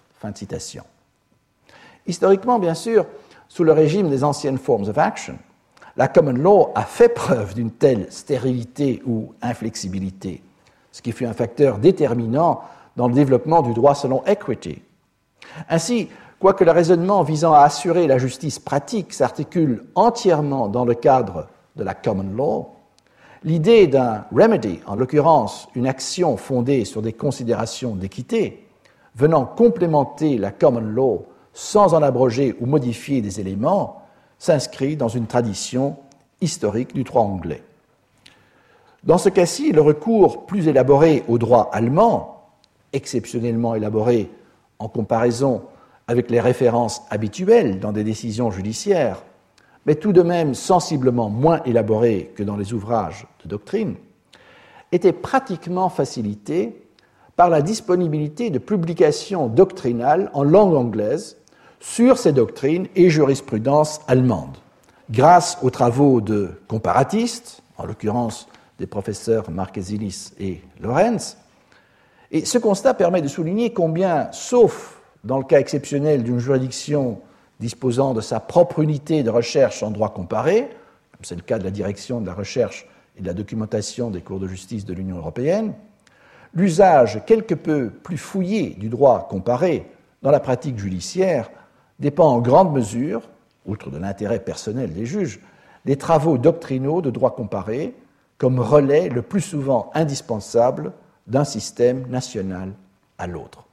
Fin de citation. Historiquement, bien sûr, sous le régime des anciennes forms of action, la common law a fait preuve d'une telle stérilité ou inflexibilité, ce qui fut un facteur déterminant dans le développement du droit selon equity. Ainsi, quoique le raisonnement visant à assurer la justice pratique s'articule entièrement dans le cadre de la common law, l'idée d'un remedy, en l'occurrence une action fondée sur des considérations d'équité, venant complémenter la common law sans en abroger ou modifier des éléments, s'inscrit dans une tradition historique du droit anglais. Dans ce cas-ci, le recours plus élaboré au droit allemand, exceptionnellement élaboré en comparaison avec les références habituelles dans des décisions judiciaires, mais tout de même sensiblement moins élaboré que dans les ouvrages de doctrine, était pratiquement facilité par la disponibilité de publications doctrinales en langue anglaise sur ces doctrines et jurisprudences allemandes, grâce aux travaux de comparatistes, en l'occurrence des professeurs Marquesilis et Lorenz. Et ce constat permet de souligner combien, sauf dans le cas exceptionnel d'une juridiction disposant de sa propre unité de recherche en droit comparé, comme c'est le cas de la direction de la recherche et de la documentation des cours de justice de l'Union européenne, l'usage quelque peu plus fouillé du droit comparé dans la pratique judiciaire dépend en grande mesure, outre de l'intérêt personnel des juges, des travaux doctrinaux de droit comparé comme relais le plus souvent indispensable d'un système national à l'autre.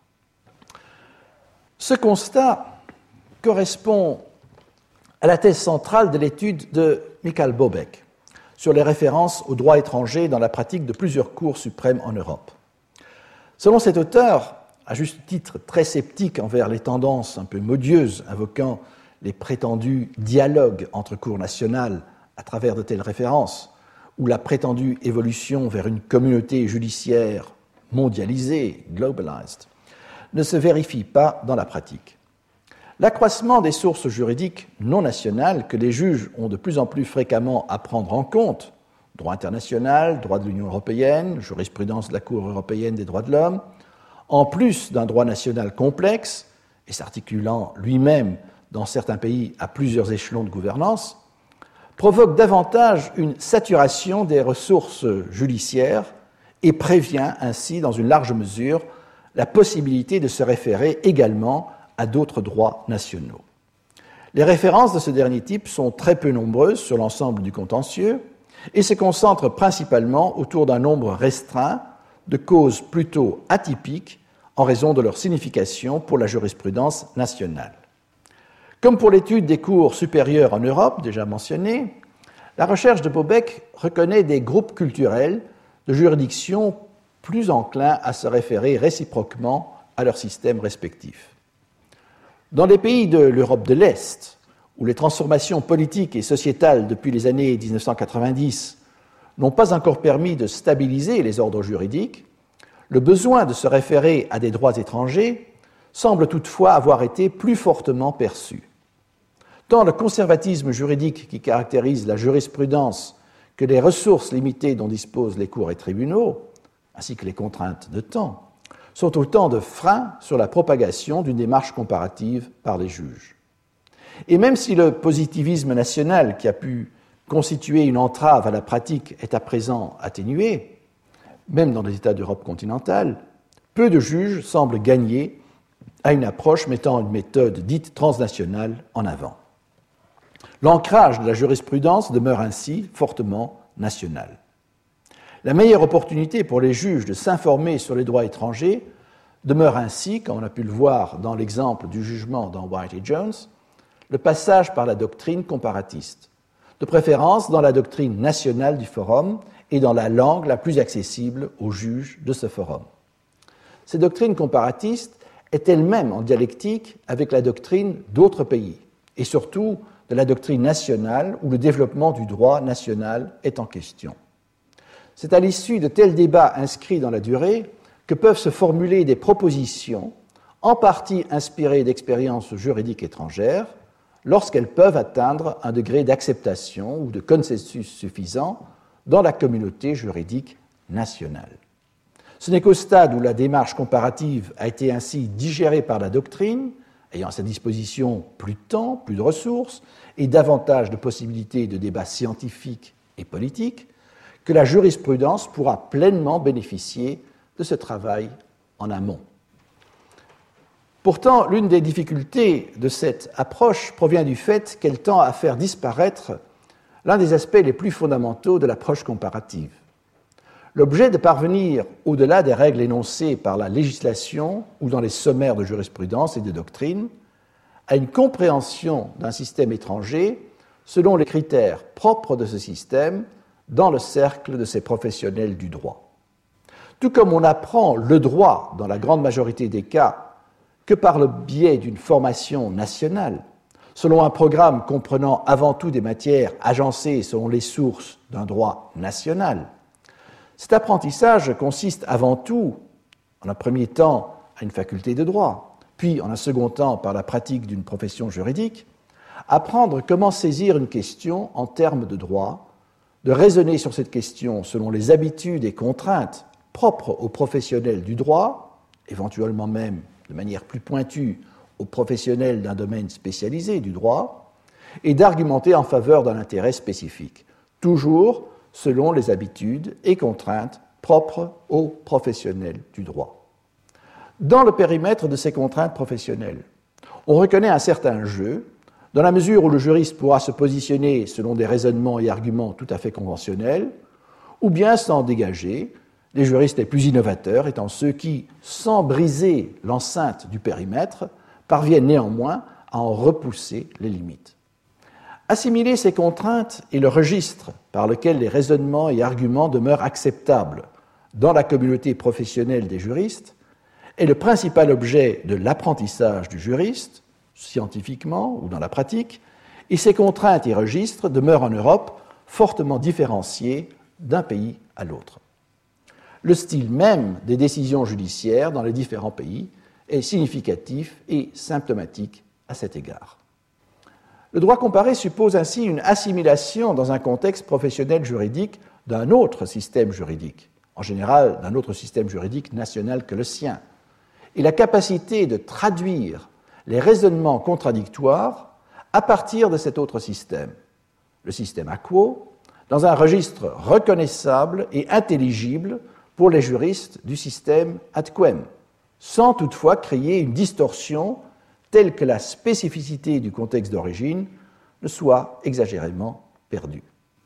Ce constat correspond à la thèse centrale de l'étude de Michael Bobeck sur les références au droit étranger dans la pratique de plusieurs cours suprêmes en Europe. Selon cet auteur, à juste titre très sceptique envers les tendances un peu modieuses invoquant les prétendus dialogues entre cours nationales à travers de telles références, ou la prétendue évolution vers une communauté judiciaire mondialisée, globalized, ne se vérifie pas dans la pratique. L'accroissement des sources juridiques non nationales que les juges ont de plus en plus fréquemment à prendre en compte, droit international, droit de l'Union européenne, jurisprudence de la Cour européenne des droits de l'homme, en plus d'un droit national complexe et s'articulant lui-même dans certains pays à plusieurs échelons de gouvernance, provoque davantage une saturation des ressources judiciaires et prévient ainsi, dans une large mesure, la possibilité de se référer également à d'autres droits nationaux. Les références de ce dernier type sont très peu nombreuses sur l'ensemble du contentieux et se concentrent principalement autour d'un nombre restreint de causes plutôt atypiques en raison de leur signification pour la jurisprudence nationale. Comme pour l'étude des cours supérieurs en Europe, déjà mentionnée, la recherche de Bobeck reconnaît des groupes culturels de juridictions plus enclins à se référer réciproquement à leurs systèmes respectifs. Dans les pays de l'Europe de l'Est, où les transformations politiques et sociétales depuis les années dix-neuf cent quatre-vingt-dix n'ont pas encore permis de stabiliser les ordres juridiques, le besoin de se référer à des droits étrangers semble toutefois avoir été plus fortement perçu. Tant le conservatisme juridique qui caractérise la jurisprudence que les ressources limitées dont disposent les cours et tribunaux, ainsi que les contraintes de temps, sont autant de freins sur la propagation d'une démarche comparative par les juges. Et même si le positivisme national qui a pu constituer une entrave à la pratique est à présent atténué, même dans les États d'Europe continentale, peu de juges semblent gagner à une approche mettant une méthode dite transnationale en avant. L'ancrage de la jurisprudence demeure ainsi fortement national. La meilleure opportunité pour les juges de s'informer sur les droits étrangers demeure ainsi, comme on a pu le voir dans l'exemple du jugement dans White et Jones, le passage par la doctrine comparatiste, de préférence dans la doctrine nationale du forum et dans la langue la plus accessible aux juges de ce forum. Cette doctrine comparatiste est elle-même en dialectique avec la doctrine d'autres pays, et surtout de la doctrine nationale où le développement du droit national est en question. C'est à l'issue de tels débats inscrits dans la durée que peuvent se formuler des propositions, en partie inspirées d'expériences juridiques étrangères, lorsqu'elles peuvent atteindre un degré d'acceptation ou de consensus suffisant dans la communauté juridique nationale. Ce n'est qu'au stade où la démarche comparative a été ainsi digérée par la doctrine, ayant à sa disposition plus de temps, plus de ressources et davantage de possibilités de débats scientifiques et politiques, que la jurisprudence pourra pleinement bénéficier de ce travail en amont. Pourtant, l'une des difficultés de cette approche provient du fait qu'elle tend à faire disparaître l'un des aspects les plus fondamentaux de l'approche comparative. L'objet de parvenir au-delà des règles énoncées par la législation ou dans les sommaires de jurisprudence et de doctrine à une compréhension d'un système étranger selon les critères propres de ce système dans le cercle de ses professionnels du droit. Tout comme on apprend le droit, dans la grande majorité des cas, que par le biais d'une formation nationale, selon un programme comprenant avant tout des matières agencées selon les sources d'un droit national, cet apprentissage consiste avant tout, en un premier temps, à une faculté de droit, puis en un second temps par la pratique d'une profession juridique, apprendre comment saisir une question en termes de droit, de raisonner sur cette question selon les habitudes et contraintes propres aux professionnels du droit, éventuellement même de manière plus pointue aux professionnels d'un domaine spécialisé du droit, et d'argumenter en faveur d'un intérêt spécifique, toujours selon les habitudes et contraintes propres aux professionnels du droit. Dans le périmètre de ces contraintes professionnelles, on reconnaît un certain jeu, dans la mesure où le juriste pourra se positionner selon des raisonnements et arguments tout à fait conventionnels, ou bien s'en dégager, les juristes les plus innovateurs étant ceux qui, sans briser l'enceinte du périmètre, parviennent néanmoins à en repousser les limites. Assimiler ces contraintes et le registre par lequel les raisonnements et arguments demeurent acceptables dans la communauté professionnelle des juristes est le principal objet de l'apprentissage du juriste, scientifiquement ou dans la pratique, et ces contraintes et registres demeurent en Europe fortement différenciés d'un pays à l'autre. Le style même des décisions judiciaires dans les différents pays est significatif et symptomatique à cet égard. Le droit comparé suppose ainsi une assimilation dans un contexte professionnel juridique d'un autre système juridique, en général d'un autre système juridique national que le sien, et la capacité de traduire les raisonnements contradictoires à partir de cet autre système, le système aquo, dans un registre reconnaissable et intelligible pour les juristes du système ad quem, sans toutefois créer une distorsion telle que la spécificité du contexte d'origine ne soit exagérément perdue.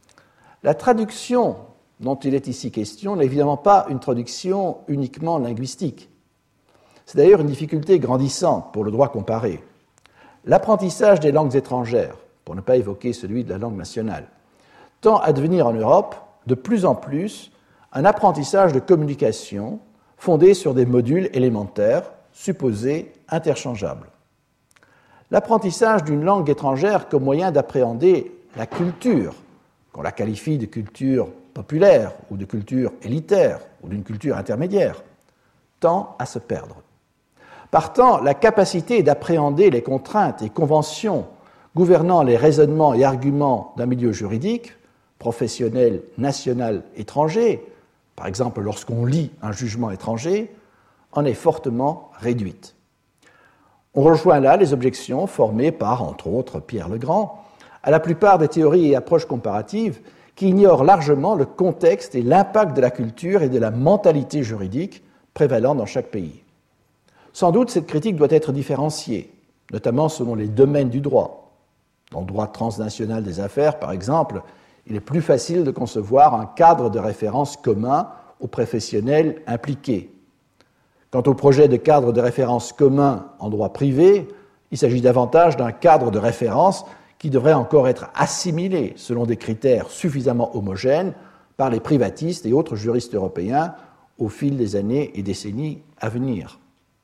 La traduction dont il est ici question n'est évidemment pas une traduction uniquement linguistique. C'est d'ailleurs une difficulté grandissante pour le droit comparé. L'apprentissage des langues étrangères, pour ne pas évoquer celui de la langue nationale, tend à devenir en Europe de plus en plus un apprentissage de communication fondé sur des modules élémentaires supposés interchangeables. L'apprentissage d'une langue étrangère comme moyen d'appréhender la culture, qu'on la qualifie de culture populaire ou de culture élitaire ou d'une culture intermédiaire, tend à se perdre. Partant, la capacité d'appréhender les contraintes et conventions gouvernant les raisonnements et arguments d'un milieu juridique, professionnel, national, étranger, par exemple lorsqu'on lit un jugement étranger, en est fortement réduite. On rejoint là les objections formées par, entre autres, Pierre Legrand, à la plupart des théories et approches comparatives qui ignorent largement le contexte et l'impact de la culture et de la mentalité juridique prévalant dans chaque pays. Sans doute, cette critique doit être différenciée, notamment selon les domaines du droit. Dans le droit transnational des affaires, par exemple, il est plus facile de concevoir un cadre de référence commun aux professionnels impliqués. Quant au projet de cadre de référence commun en droit privé, il s'agit davantage d'un cadre de référence qui devrait encore être assimilé selon des critères suffisamment homogènes par les privatistes et autres juristes européens au fil des années et décennies à venir.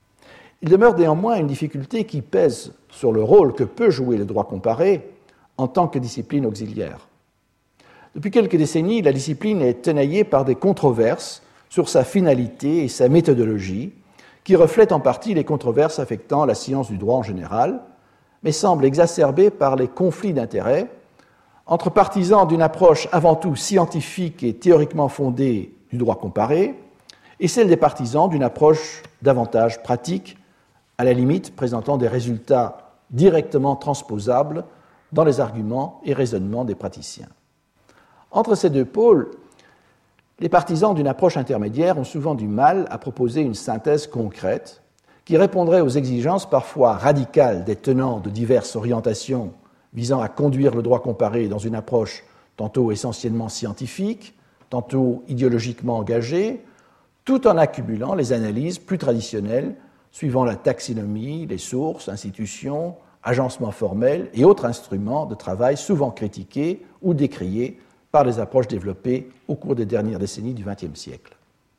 Il demeure néanmoins une difficulté qui pèse sur le rôle que peut jouer le droit comparé en tant que discipline auxiliaire. Depuis quelques décennies, la discipline est tenaillée par des controverses sur sa finalité et sa méthodologie, qui reflètent en partie les controverses affectant la science du droit en général, mais semblent exacerbées par les conflits d'intérêts entre partisans d'une approche avant tout scientifique et théoriquement fondée du droit comparé et celle des partisans d'une approche davantage pratique, à la limite présentant des résultats directement transposables dans les arguments et raisonnements des praticiens. Entre ces deux pôles, les partisans d'une approche intermédiaire ont souvent du mal à proposer une synthèse concrète qui répondrait aux exigences parfois radicales des tenants de diverses orientations visant à conduire le droit comparé dans une approche tantôt essentiellement scientifique, tantôt idéologiquement engagée, tout en accumulant les analyses plus traditionnelles suivant la taxinomie, les sources, institutions, agencements formels et autres instruments de travail souvent critiqués ou décriés par les approches développées au cours des dernières décennies du vingtième siècle.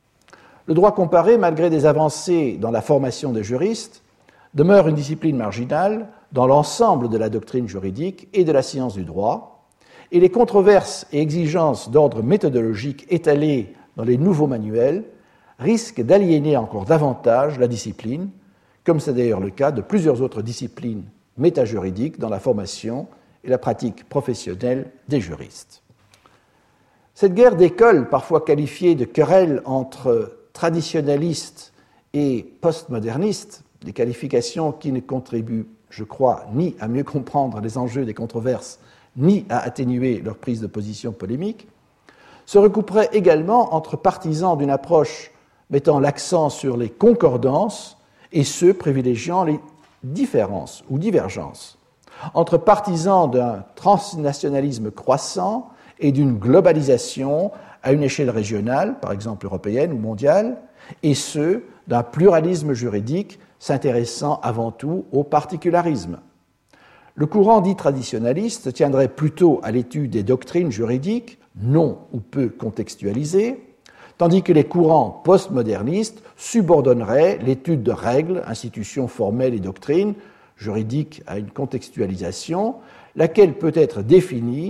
Le droit comparé, malgré des avancées dans la formation des juristes, demeure une discipline marginale dans l'ensemble de la doctrine juridique et de la science du droit, et les controverses et exigences d'ordre méthodologique étalées dans les nouveaux manuels risquent d'aliéner encore davantage la discipline, comme c'est d'ailleurs le cas de plusieurs autres disciplines métajuridiques dans la formation et la pratique professionnelle des juristes. Cette guerre d'école, parfois qualifiée de querelle entre traditionnalistes et postmodernistes, des qualifications qui ne contribuent, je crois, ni à mieux comprendre les enjeux des controverses, ni à atténuer leur prise de position polémique, se recouperait également entre partisans d'une approche mettant l'accent sur les concordances et ceux privilégiant les différences ou divergences, entre partisans d'un transnationalisme croissant et d'une globalisation à une échelle régionale, par exemple européenne ou mondiale, et ceux d'un pluralisme juridique s'intéressant avant tout au particularisme. Le courant dit traditionnaliste tiendrait plutôt à l'étude des doctrines juridiques, non ou peu contextualisées, tandis que les courants postmodernistes subordonneraient l'étude de règles, institutions formelles et doctrines juridiques à une contextualisation, laquelle peut être définie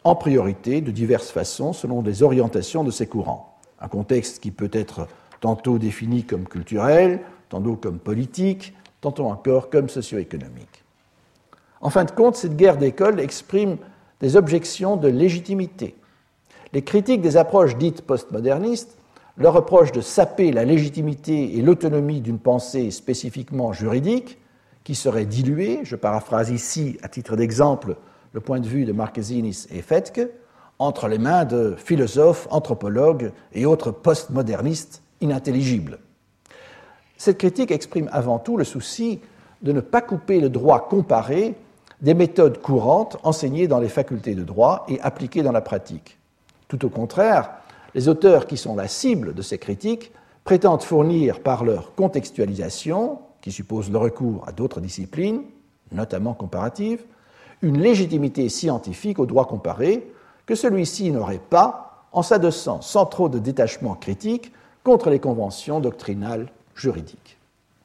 en priorité de diverses façons selon les orientations de ces courants. Un contexte qui peut être tantôt défini comme culturel, tantôt comme politique, tantôt encore comme socio-économique. En fin de compte, cette guerre d'école exprime des objections de légitimité. Les critiques des approches dites postmodernistes leur reprochent de saper la légitimité et l'autonomie d'une pensée spécifiquement juridique qui serait diluée, je paraphrase ici à titre d'exemple le point de vue de Marquesinis et Fetke, entre les mains de philosophes, anthropologues et autres postmodernistes inintelligibles. Cette critique exprime avant tout le souci de ne pas couper le droit comparé des méthodes courantes enseignées dans les facultés de droit et appliquées dans la pratique. Tout au contraire, les auteurs qui sont la cible de ces critiques prétendent fournir par leur contextualisation, qui suppose le recours à d'autres disciplines, notamment comparatives, une légitimité scientifique au droit comparé que celui-ci n'aurait pas en s'adossant sans trop de détachement critique contre les conventions doctrinales juridiques.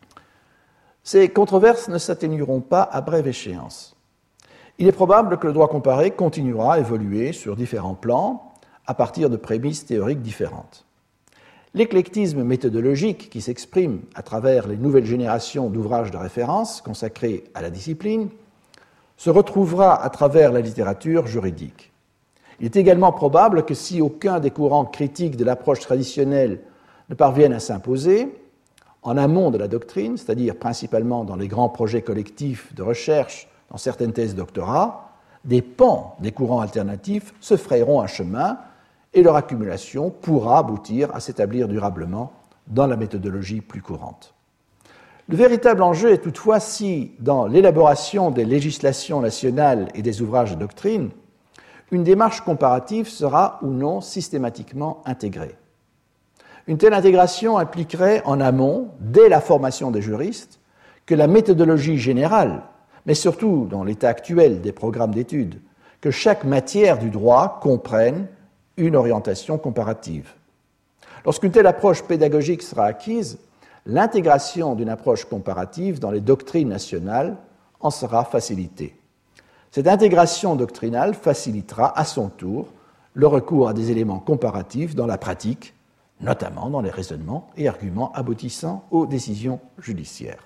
Ces controverses ne s'atténueront pas à brève échéance. Il est probable que le droit comparé continuera à évoluer sur différents plans à partir de prémices théoriques différentes. L'éclectisme méthodologique qui s'exprime à travers les nouvelles générations d'ouvrages de référence consacrés à la discipline se retrouvera à travers la littérature juridique. Il est également probable que si aucun des courants critiques de l'approche traditionnelle ne parvienne à s'imposer, en amont de la doctrine, c'est-à-dire principalement dans les grands projets collectifs de recherche, dans certaines thèses doctorat, des pans des courants alternatifs se frayeront un chemin et leur accumulation pourra aboutir à s'établir durablement dans la méthodologie plus courante. Le véritable enjeu est toutefois si, dans l'élaboration des législations nationales et des ouvrages de doctrine, une démarche comparative sera ou non systématiquement intégrée. Une telle intégration impliquerait en amont, dès la formation des juristes, que la méthodologie générale, mais surtout dans l'état actuel des programmes d'études, que chaque matière du droit comprenne une orientation comparative. Lorsqu'une telle approche pédagogique sera acquise, l'intégration d'une approche comparative dans les doctrines nationales en sera facilitée. Cette intégration doctrinale facilitera à son tour le recours à des éléments comparatifs dans la pratique, notamment dans les raisonnements et arguments aboutissant aux décisions judiciaires.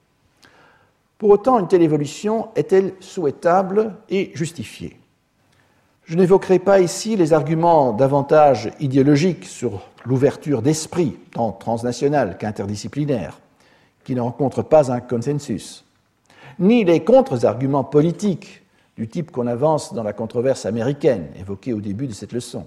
Pour autant, une telle évolution est-elle souhaitable et justifiée ? Je n'évoquerai pas ici les arguments davantage idéologiques sur l'ouverture d'esprit, tant transnationale qu'interdisciplinaire, qui ne rencontrent pas un consensus, ni les contre-arguments politiques du type qu'on avance dans la controverse américaine, évoquée au début de cette leçon.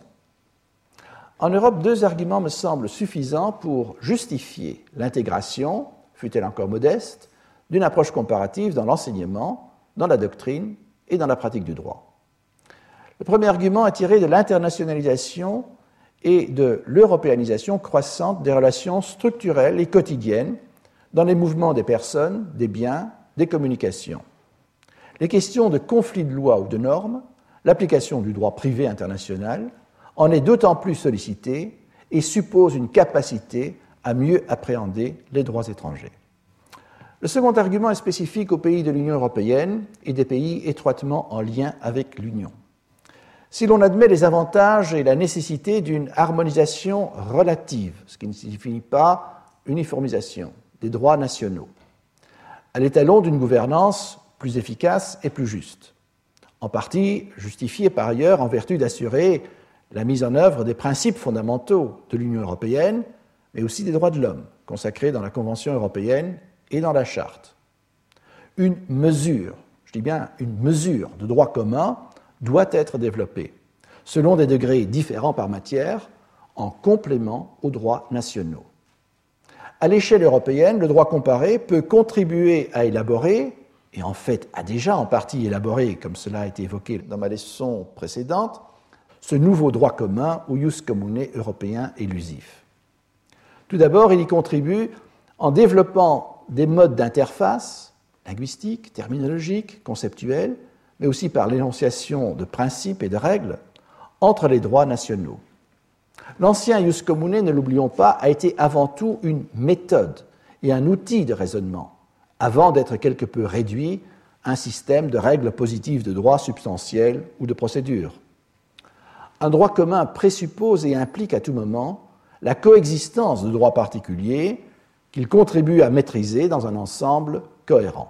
En Europe, deux arguments me semblent suffisants pour justifier l'intégration, fût-elle encore modeste, d'une approche comparative dans l'enseignement, dans la doctrine et dans la pratique du droit. Le premier argument est tiré de l'internationalisation et de l'européanisation croissante des relations structurelles et quotidiennes dans les mouvements des personnes, des biens, des communications. Les questions de conflits de loi ou de normes, l'application du droit privé international, en est d'autant plus sollicitée et suppose une capacité à mieux appréhender les droits étrangers. Le second argument est spécifique aux pays de l'Union européenne et des pays étroitement en lien avec l'Union. Si l'on admet les avantages et la nécessité d'une harmonisation relative, ce qui ne signifie pas uniformisation, des droits nationaux, à l'étalon d'une gouvernance plus efficace et plus juste, en partie justifiée par ailleurs en vertu d'assurer la mise en œuvre des principes fondamentaux de l'Union européenne, mais aussi des droits de l'homme, consacrés dans la Convention européenne et dans la Charte. Une mesure, je dis bien une mesure de droit commun, doit être développée, selon des degrés différents par matière, en complément aux droits nationaux. À l'échelle européenne, le droit comparé peut contribuer à élaborer, et en fait a déjà en partie élaboré, comme cela a été évoqué dans ma leçon précédente, ce nouveau droit commun ou ius commune européen élusif. Tout d'abord, il y contribue en développant des modes d'interface linguistiques, terminologiques, conceptuels, mais aussi par l'énonciation de principes et de règles entre les droits nationaux. L'ancien ius commune, ne l'oublions pas, a été avant tout une méthode et un outil de raisonnement, avant d'être quelque peu réduit à un système de règles positives de droit substantiel ou de procédure. un droit commun présuppose et implique à tout moment la coexistence de droits particuliers qu'il contribue à maîtriser dans un ensemble cohérent.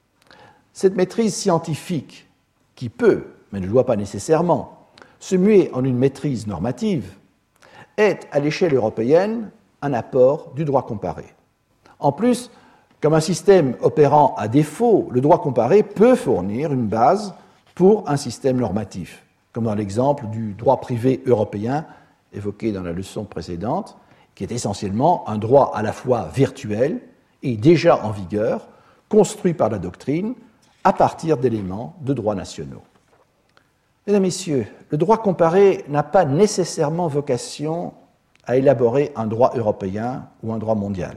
Cette maîtrise scientifique, qui peut, mais ne doit pas nécessairement, se muer en une maîtrise normative, est, à l'échelle européenne, un apport du droit comparé. En plus, comme un système opérant à défaut, le droit comparé peut fournir une base pour un système normatif, comme dans l'exemple du droit privé européen évoqué dans la leçon précédente, qui est essentiellement un droit à la fois virtuel et déjà en vigueur, construit par la doctrine à partir d'éléments de droits nationaux. Mesdames, Messieurs, le droit comparé n'a pas nécessairement vocation à élaborer un droit européen ou un droit mondial.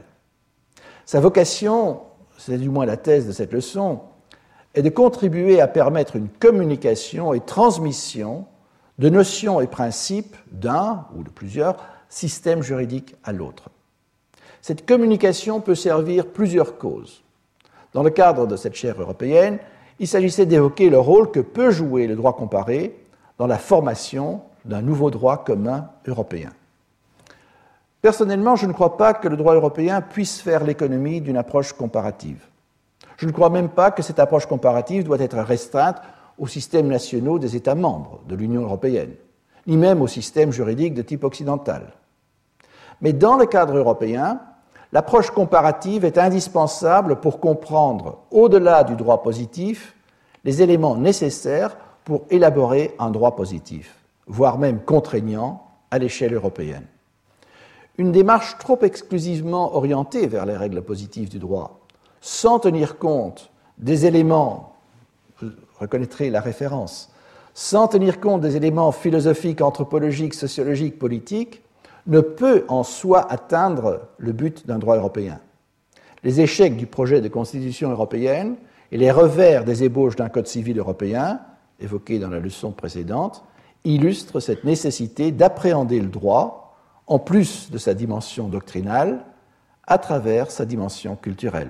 Sa vocation, c'est du moins la thèse de cette leçon, est de contribuer à permettre une communication et transmission de notions et principes d'un ou de plusieurs systèmes juridiques à l'autre. Cette communication peut servir plusieurs causes. Dans le cadre de cette chaire européenne, il s'agissait d'évoquer le rôle que peut jouer le droit comparé dans la formation d'un nouveau droit commun européen. Personnellement, je ne crois pas que le droit européen puisse faire l'économie d'une approche comparative. Je ne crois même pas que cette approche comparative doit être restreinte aux systèmes nationaux des États membres de l'Union européenne, ni même aux systèmes juridiques de type occidental. Mais dans le cadre européen, l'approche comparative est indispensable pour comprendre, au-delà du droit positif, les éléments nécessaires pour élaborer un droit positif, voire même contraignant à l'échelle européenne. Une démarche trop exclusivement orientée vers les règles positives du droit, sans tenir compte des éléments, vous reconnaîtrez la référence, sans tenir compte des éléments philosophiques, anthropologiques, sociologiques, politiques, ne peut en soi atteindre le but d'un droit européen. Les échecs du projet de constitution européenne et les revers des ébauches d'un code civil européen, évoqués dans la leçon précédente, illustrent cette nécessité d'appréhender le droit, en plus de sa dimension doctrinale, à travers sa dimension culturelle.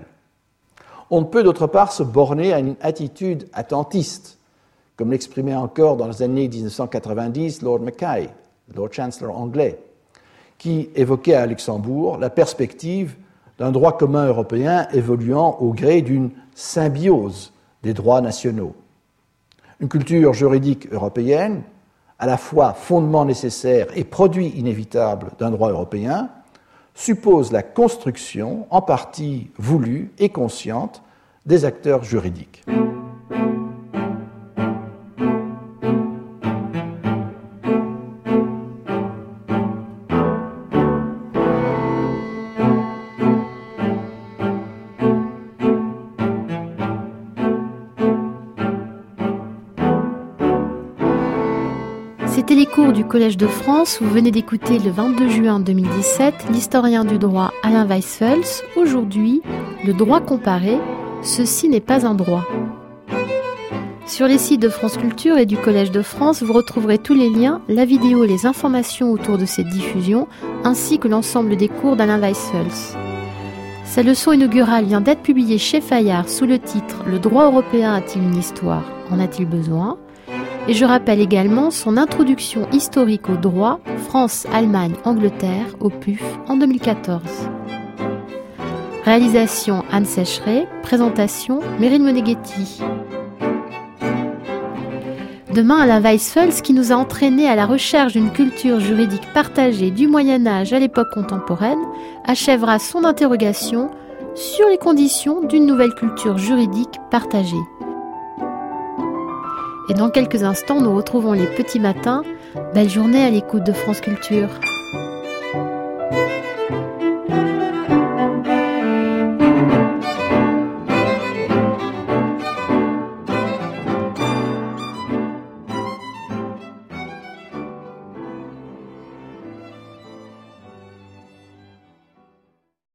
On ne peut d'autre part se borner à une attitude attentiste, comme l'exprimait encore dans les années dix-neuf cent quatre-vingt-dix Lord Mackay, Lord Chancellor anglais, qui évoquait à Luxembourg la perspective d'un droit commun européen évoluant au gré d'une symbiose des droits nationaux. Une culture juridique européenne, à la fois fondement nécessaire et produit inévitable d'un droit européen, suppose la construction, en partie voulue et consciente, des acteurs juridiques. C'était les cours du Collège de France. Vous venez d'écouter le vingt-deux juin deux mille dix-sept l'historien du droit Alain Weisfels. Aujourd'hui, le droit comparé, ceci n'est pas un droit. Sur les sites de France Culture et du Collège de France, vous retrouverez tous les liens, la vidéo et les informations autour de cette diffusion, ainsi que l'ensemble des cours d'Alain Weisfels. Sa leçon inaugurale vient d'être publiée chez Fayard sous le titre « Le droit européen a-t-il une histoire ? En a-t-il besoin ?» Et je rappelle également son introduction historique au droit, France, Allemagne, Angleterre, au P U F en deux mille quatorze. Réalisation Anne Sécheret, présentation Meryl Moneghetti. Demain, Alain Weisfels, qui nous a entraînés à la recherche d'une culture juridique partagée du Moyen-Âge à l'époque contemporaine, achèvera son interrogation sur les conditions d'une nouvelle culture juridique partagée. Et dans quelques instants, nous retrouvons les petits matins. Belle journée à l'écoute de France Culture.